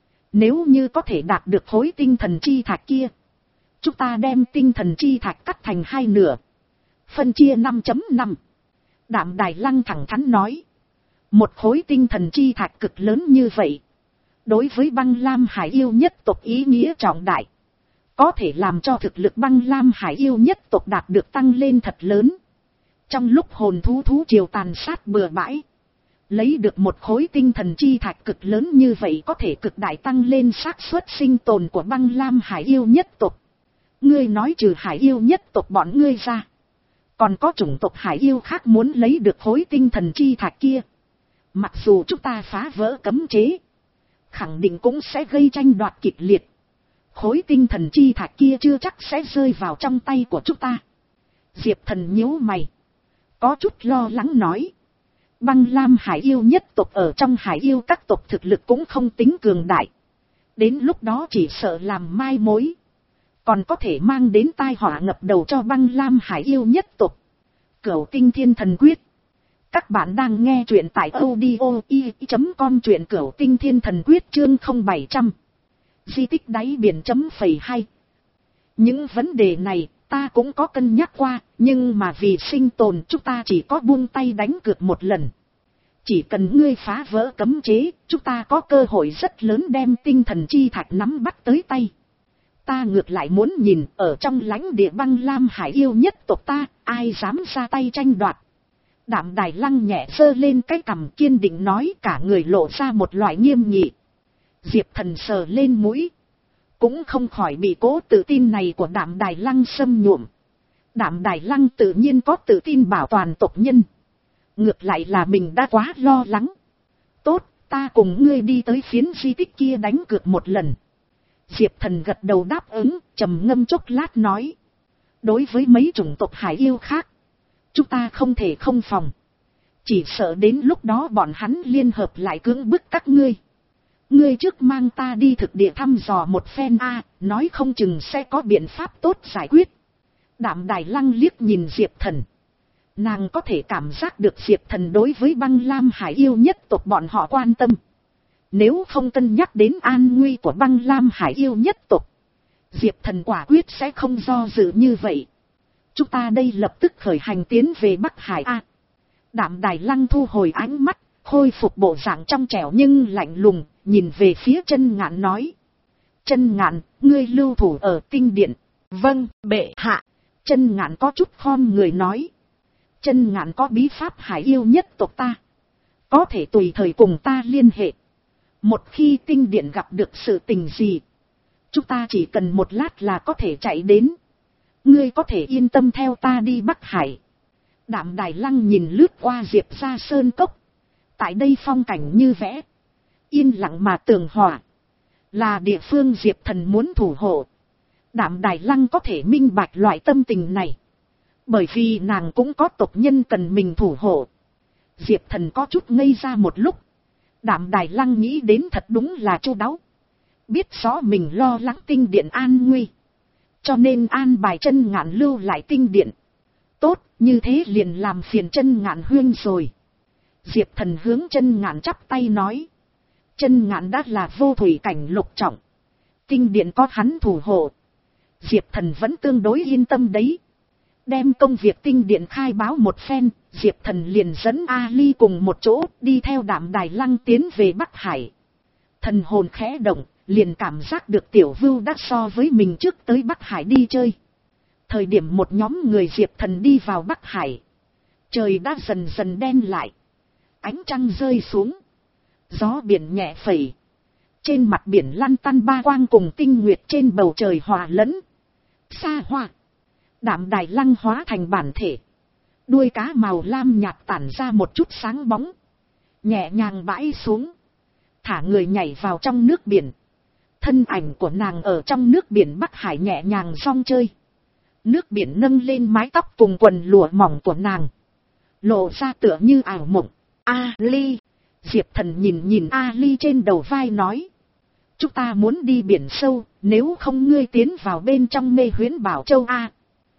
Nếu như có thể đạt được khối tinh thần chi thạch kia, chúng ta đem tinh thần chi thạch cắt thành hai nửa, phân chia năm chấm năm. Đạm Đài Lăng thẳng thắn nói. Một khối tinh thần chi thạch cực lớn như vậy, đối với Băng Lam Hải yêu nhất tộc ý nghĩa trọng đại. Có thể làm cho thực lực Băng Lam Hải yêu nhất tộc đạt được tăng lên thật lớn. Trong lúc hồn thú thú triều tàn sát bừa bãi, lấy được một khối tinh thần chi thạch cực lớn như vậy có thể cực đại tăng lên xác suất sinh tồn của Băng Lam Hải yêu nhất tộc. Ngươi nói trừ Hải yêu nhất tộc bọn ngươi ra, còn có chủng tộc Hải yêu khác muốn lấy được khối tinh thần chi thạch kia. Mặc dù chúng ta phá vỡ cấm chế, khẳng định cũng sẽ gây tranh đoạt kịch liệt. Khối tinh thần chi thạch kia chưa chắc sẽ rơi vào trong tay của chúng ta. Diệp Thần nhíu mày, có chút lo lắng nói. Băng Lam Hải yêu nhất tộc ở trong Hải yêu các tộc thực lực cũng không tính cường đại. Đến lúc đó chỉ sợ làm mai mối, còn có thể mang đến tai họa ngập đầu cho Băng Lam Hải yêu nhất tộc. Cửu Tinh Thiên Thần Quyết. Các bạn đang nghe truyện tại audio i chấm com, truyện Cửu Tinh Thiên Thần Quyết chương không bảy trăm. Di tích đáy biển chấm phẩy hai. Những vấn đề này ta cũng có cân nhắc qua, nhưng mà vì sinh tồn chúng ta chỉ có buông tay đánh cược một lần. Chỉ cần ngươi phá vỡ cấm chế, chúng ta có cơ hội rất lớn đem tinh thần chi thạch nắm bắt tới tay. Ta ngược lại muốn nhìn ở trong lãnh địa Băng Lam Hải yêu nhất tộc ta, ai dám ra tay tranh đoạt. Đạm Đài Lăng nhẹ giơ lên cái cằm, kiên định nói, cả người lộ ra một loại nghiêm nghị. Diệp Thần sờ lên mũi, cũng không khỏi bị cố tự tin này của Đạm Đài Lăng xâm nhuộm. Đạm Đài Lăng tự nhiên có tự tin bảo toàn tộc nhân. Ngược lại là mình đã quá lo lắng. Tốt, ta cùng ngươi đi tới phiến di tích kia đánh cược một lần. Diệp Thần gật đầu đáp ứng, trầm ngâm chốc lát nói. Đối với mấy chủng tộc Hải yêu khác, chúng ta không thể không phòng. Chỉ sợ đến lúc đó bọn hắn liên hợp lại cưỡng bức các ngươi. Ngươi trước mang ta đi thực địa thăm dò một phen a, nói không chừng sẽ có biện pháp tốt giải quyết. Đạm Đài Lăng liếc nhìn Diệp Thần. Nàng có thể cảm giác được Diệp Thần đối với Băng Lam Hải yêu nhất tộc bọn họ quan tâm. Nếu không cân nhắc đến an nguy của Băng Lam Hải yêu nhất tộc, Diệp Thần quả quyết sẽ không do dự như vậy. Chúng ta đây lập tức khởi hành tiến về Bắc Hải a. Đạm Đài Lăng thu hồi ánh mắt, khôi phục bộ dạng trong trẻo nhưng lạnh lùng, nhìn về phía Chân Ngạn nói. Chân Ngạn, ngươi lưu thủ ở tinh điện. Vâng, bệ hạ. Chân Ngạn có chút khom người nói. Chân Ngạn có bí pháp Hải yêu nhất tộc ta, có thể tùy thời cùng ta liên hệ. Một khi tinh điện gặp được sự tình gì, chúng ta chỉ cần một lát là có thể chạy đến. Ngươi có thể yên tâm theo ta đi Bắc Hải. Đạm Đài Lăng nhìn lướt qua Diệp ra sơn cốc. Tại đây phong cảnh như vẽ, yên lặng mà tường hòa, là địa phương Diệp Thần muốn thủ hộ. Đạm Đài Lăng có thể minh bạch loại tâm tình này, bởi vì nàng cũng có tộc nhân cần mình thủ hộ. Diệp Thần có chút ngây ra một lúc. Đạm Đài Lăng nghĩ đến thật đúng là chu đáo. Biết rõ mình lo lắng tinh điện an nguy, cho nên an bài Chân Ngạn lưu lại tinh điện. Tốt, như thế liền làm phiền Chân Ngạn huynh rồi. Diệp Thần hướng Chân Ngạn chắp tay nói. Chân Ngạn đã là vô thủy cảnh lục trọng, tinh điện có hắn thủ hộ, Diệp Thần vẫn tương đối yên tâm đấy. Đem công việc tinh điện khai báo một phen, Diệp Thần liền dẫn Ali cùng một chỗ đi theo Đạm Đài Lăng tiến về Bắc Hải. Thần hồn khẽ động, liền cảm giác được Tiểu Vưu đã so với mình trước tới Bắc Hải đi chơi. Thời điểm một nhóm người Diệp Thần đi vào Bắc Hải, trời đã dần dần đen lại, ánh trăng rơi xuống, gió biển nhẹ phẩy, trên mặt biển lăn tăn ba quang cùng tinh nguyệt trên bầu trời hòa lẫn. Xa hoa, Đạm Đài Lăng hóa thành bản thể, đuôi cá màu lam nhạt tản ra một chút sáng bóng, nhẹ nhàng bãi xuống, thả người nhảy vào trong nước biển. Thân ảnh của nàng ở trong nước biển Bắc Hải nhẹ nhàng rong chơi. Nước biển nâng lên mái tóc cùng quần lụa mỏng của nàng, lộ ra tựa như ảo mộng. Ali, Diệp Thần nhìn nhìn Ali trên đầu vai nói, chúng ta muốn đi biển sâu, nếu không ngươi tiến vào bên trong mê huyễn Bảo Châu a.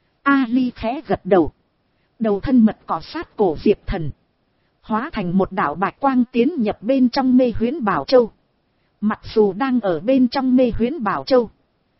Ali khẽ gật đầu, đầu thân mật cọ sát cổ Diệp Thần, hóa thành một đạo bạch quang tiến nhập bên trong mê huyễn Bảo Châu. Mặc dù đang ở bên trong mê huyễn Bảo Châu,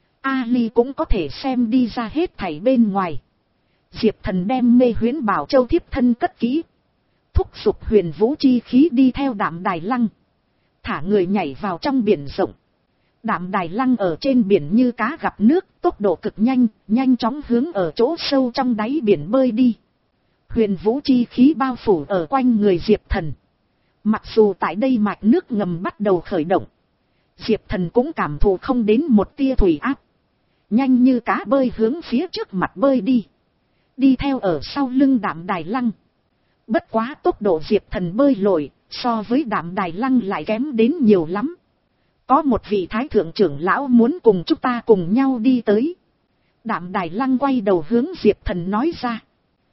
Ali cũng có thể xem đi ra hết thảy bên ngoài. Diệp Thần đem mê huyễn Bảo Châu thiếp thân cất kỹ, thúc giục huyền vũ chi khí đi theo Đạm Đài Lăng, thả người nhảy vào trong biển rộng. Đạm Đài Lăng ở trên biển như cá gặp nước, tốc độ cực nhanh, nhanh chóng hướng ở chỗ sâu trong đáy biển bơi đi. Huyền vũ chi khí bao phủ ở quanh người Diệp Thần. Mặc dù tại đây mạch nước ngầm bắt đầu khởi động, Diệp Thần cũng cảm thụ không đến một tia thủy áp. Nhanh như cá bơi hướng phía trước mặt bơi đi, đi theo ở sau lưng Đạm Đài Lăng. Bất quá tốc độ Diệp Thần bơi lội, so với Đạm Đài Lăng lại kém đến nhiều lắm. Có một vị thái thượng trưởng lão muốn cùng chúng ta cùng nhau đi tới. Đạm Đài Lăng quay đầu hướng Diệp Thần nói ra.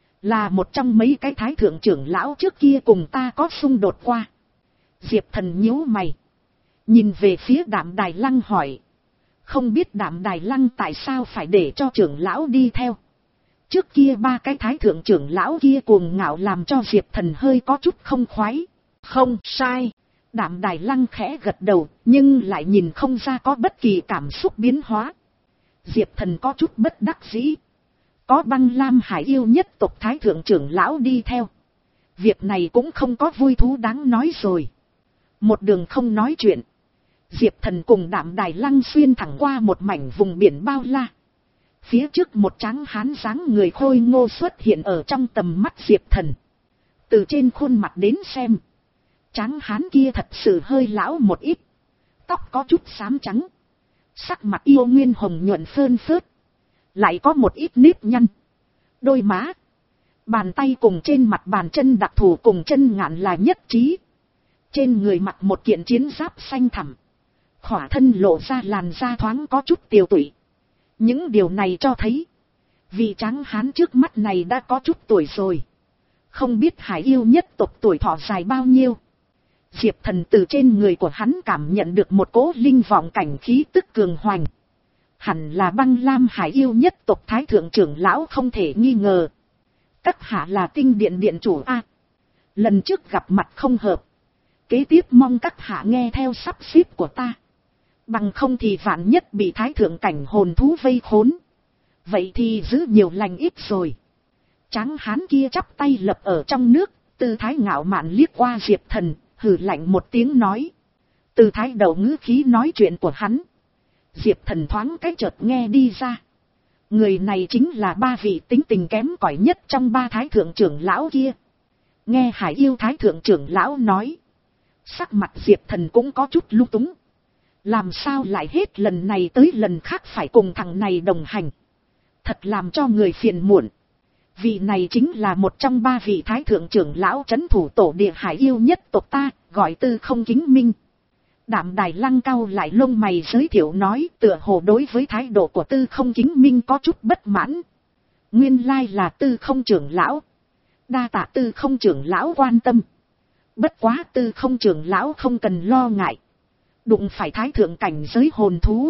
Là một trong mấy cái thái thượng trưởng lão trước kia cùng ta có xung đột qua. Diệp Thần nhíu mày, nhìn về phía Đạm Đài Lăng hỏi. Không biết Đạm Đài Lăng tại sao phải để cho trưởng lão đi theo. Trước kia ba cái thái thượng trưởng lão kia cuồng ngạo làm cho Diệp Thần hơi có chút không khoái. Không sai. Đạm Đài Lăng khẽ gật đầu, nhưng lại nhìn không ra có bất kỳ cảm xúc biến hóa. Diệp Thần có chút bất đắc dĩ. Có Băng Lam Hải yêu nhất tộc thái thượng trưởng lão đi theo, việc này cũng không có vui thú đáng nói rồi. Một đường không nói chuyện, Diệp Thần cùng Đạm Đài Lăng xuyên thẳng qua một mảnh vùng biển bao la. Phía trước một tráng hán dáng người khôi ngô xuất hiện ở trong tầm mắt Diệp Thần. Từ trên khuôn mặt đến xem, tráng hán kia thật sự hơi lão một ít, tóc có chút xám trắng, sắc mặt yêu nguyên hồng nhuận phơn phớt, lại có một ít nếp nhăn. Đôi má, bàn tay cùng trên mặt bàn chân đặc thù cùng chân ngạn là nhất trí. Trên người mặc một kiện chiến giáp xanh thẳm, khỏa thân lộ ra làn da thoáng có chút tiều tụy. Những điều này cho thấy, vị tráng hán trước mắt này đã có chút tuổi rồi. Không biết hải yêu nhất tộc tuổi thọ dài bao nhiêu. Diệp Thần từ trên người của hắn cảm nhận được một cỗ linh vọng cảnh khí tức cường hoành. Hẳn là Băng Lam Hải yêu nhất tộc thái thượng trưởng lão không thể nghi ngờ. Các hạ là tinh điện điện chủ A. Lần trước gặp mặt không hợp, kế tiếp mong các hạ nghe theo sắp xếp của ta. Bằng không thì vạn nhất bị thái thượng cảnh hồn thú vây khốn, vậy thì giữ nhiều lành ít rồi. Tráng hán kia chắp tay lập ở trong nước, tư thái ngạo mạn liếc qua Diệp Thần, hừ lạnh một tiếng nói. Tư thái đầu ngữ khí nói chuyện của hắn, Diệp Thần thoáng cái chợt nghe đi ra. Người này chính là ba vị tính tình kém cỏi nhất trong ba thái thượng trưởng lão kia. Nghe Hải yêu thái thượng trưởng lão nói, sắc mặt Diệp Thần cũng có chút lung túng. Làm sao lại hết lần này tới lần khác phải cùng thằng này đồng hành. Thật làm cho người phiền muộn. Vị này chính là một trong ba vị thái thượng trưởng lão trấn thủ tổ địa Hải yêu nhất tộc ta, gọi Tư Không Kính Minh. Đạm Đài Lăng cau lại lông mày giới thiệu nói, tựa hồ đối với thái độ của Tư Không Kính Minh có chút bất mãn. Nguyên lai là Tư Không trưởng lão. Đa tạ Tư Không trưởng lão quan tâm. Bất quá Tư Không trưởng lão không cần lo ngại. Đụng phải thái thượng cảnh giới hồn thú,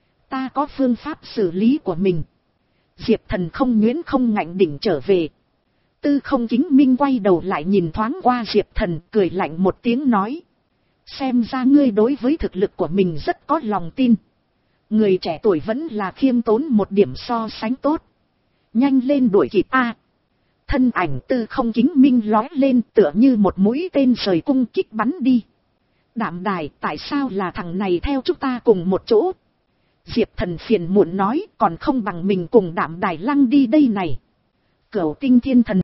ta có phương pháp xử lý của mình. Diệp Thần không nhuyễn không ngạnh đỉnh trở về. Tư Không Kính Minh quay đầu lại nhìn thoáng qua Diệp Thần, cười lạnh một tiếng nói. Xem ra ngươi đối với thực lực của mình rất có lòng tin. Người trẻ tuổi vẫn là khiêm tốn một điểm so sánh tốt. Nhanh lên đuổi kịp a. Thân ảnh Tư Không Kính minh lói lên tựa như một mũi tên rời cung kích bắn đi. Đạm Đài, tại sao là thằng này theo chúng ta cùng một chỗ? Diệp Thần phiền muộn nói, còn không bằng mình cùng Đạm Đài Lăng đi đây này. Cửu Tinh Thiên Thần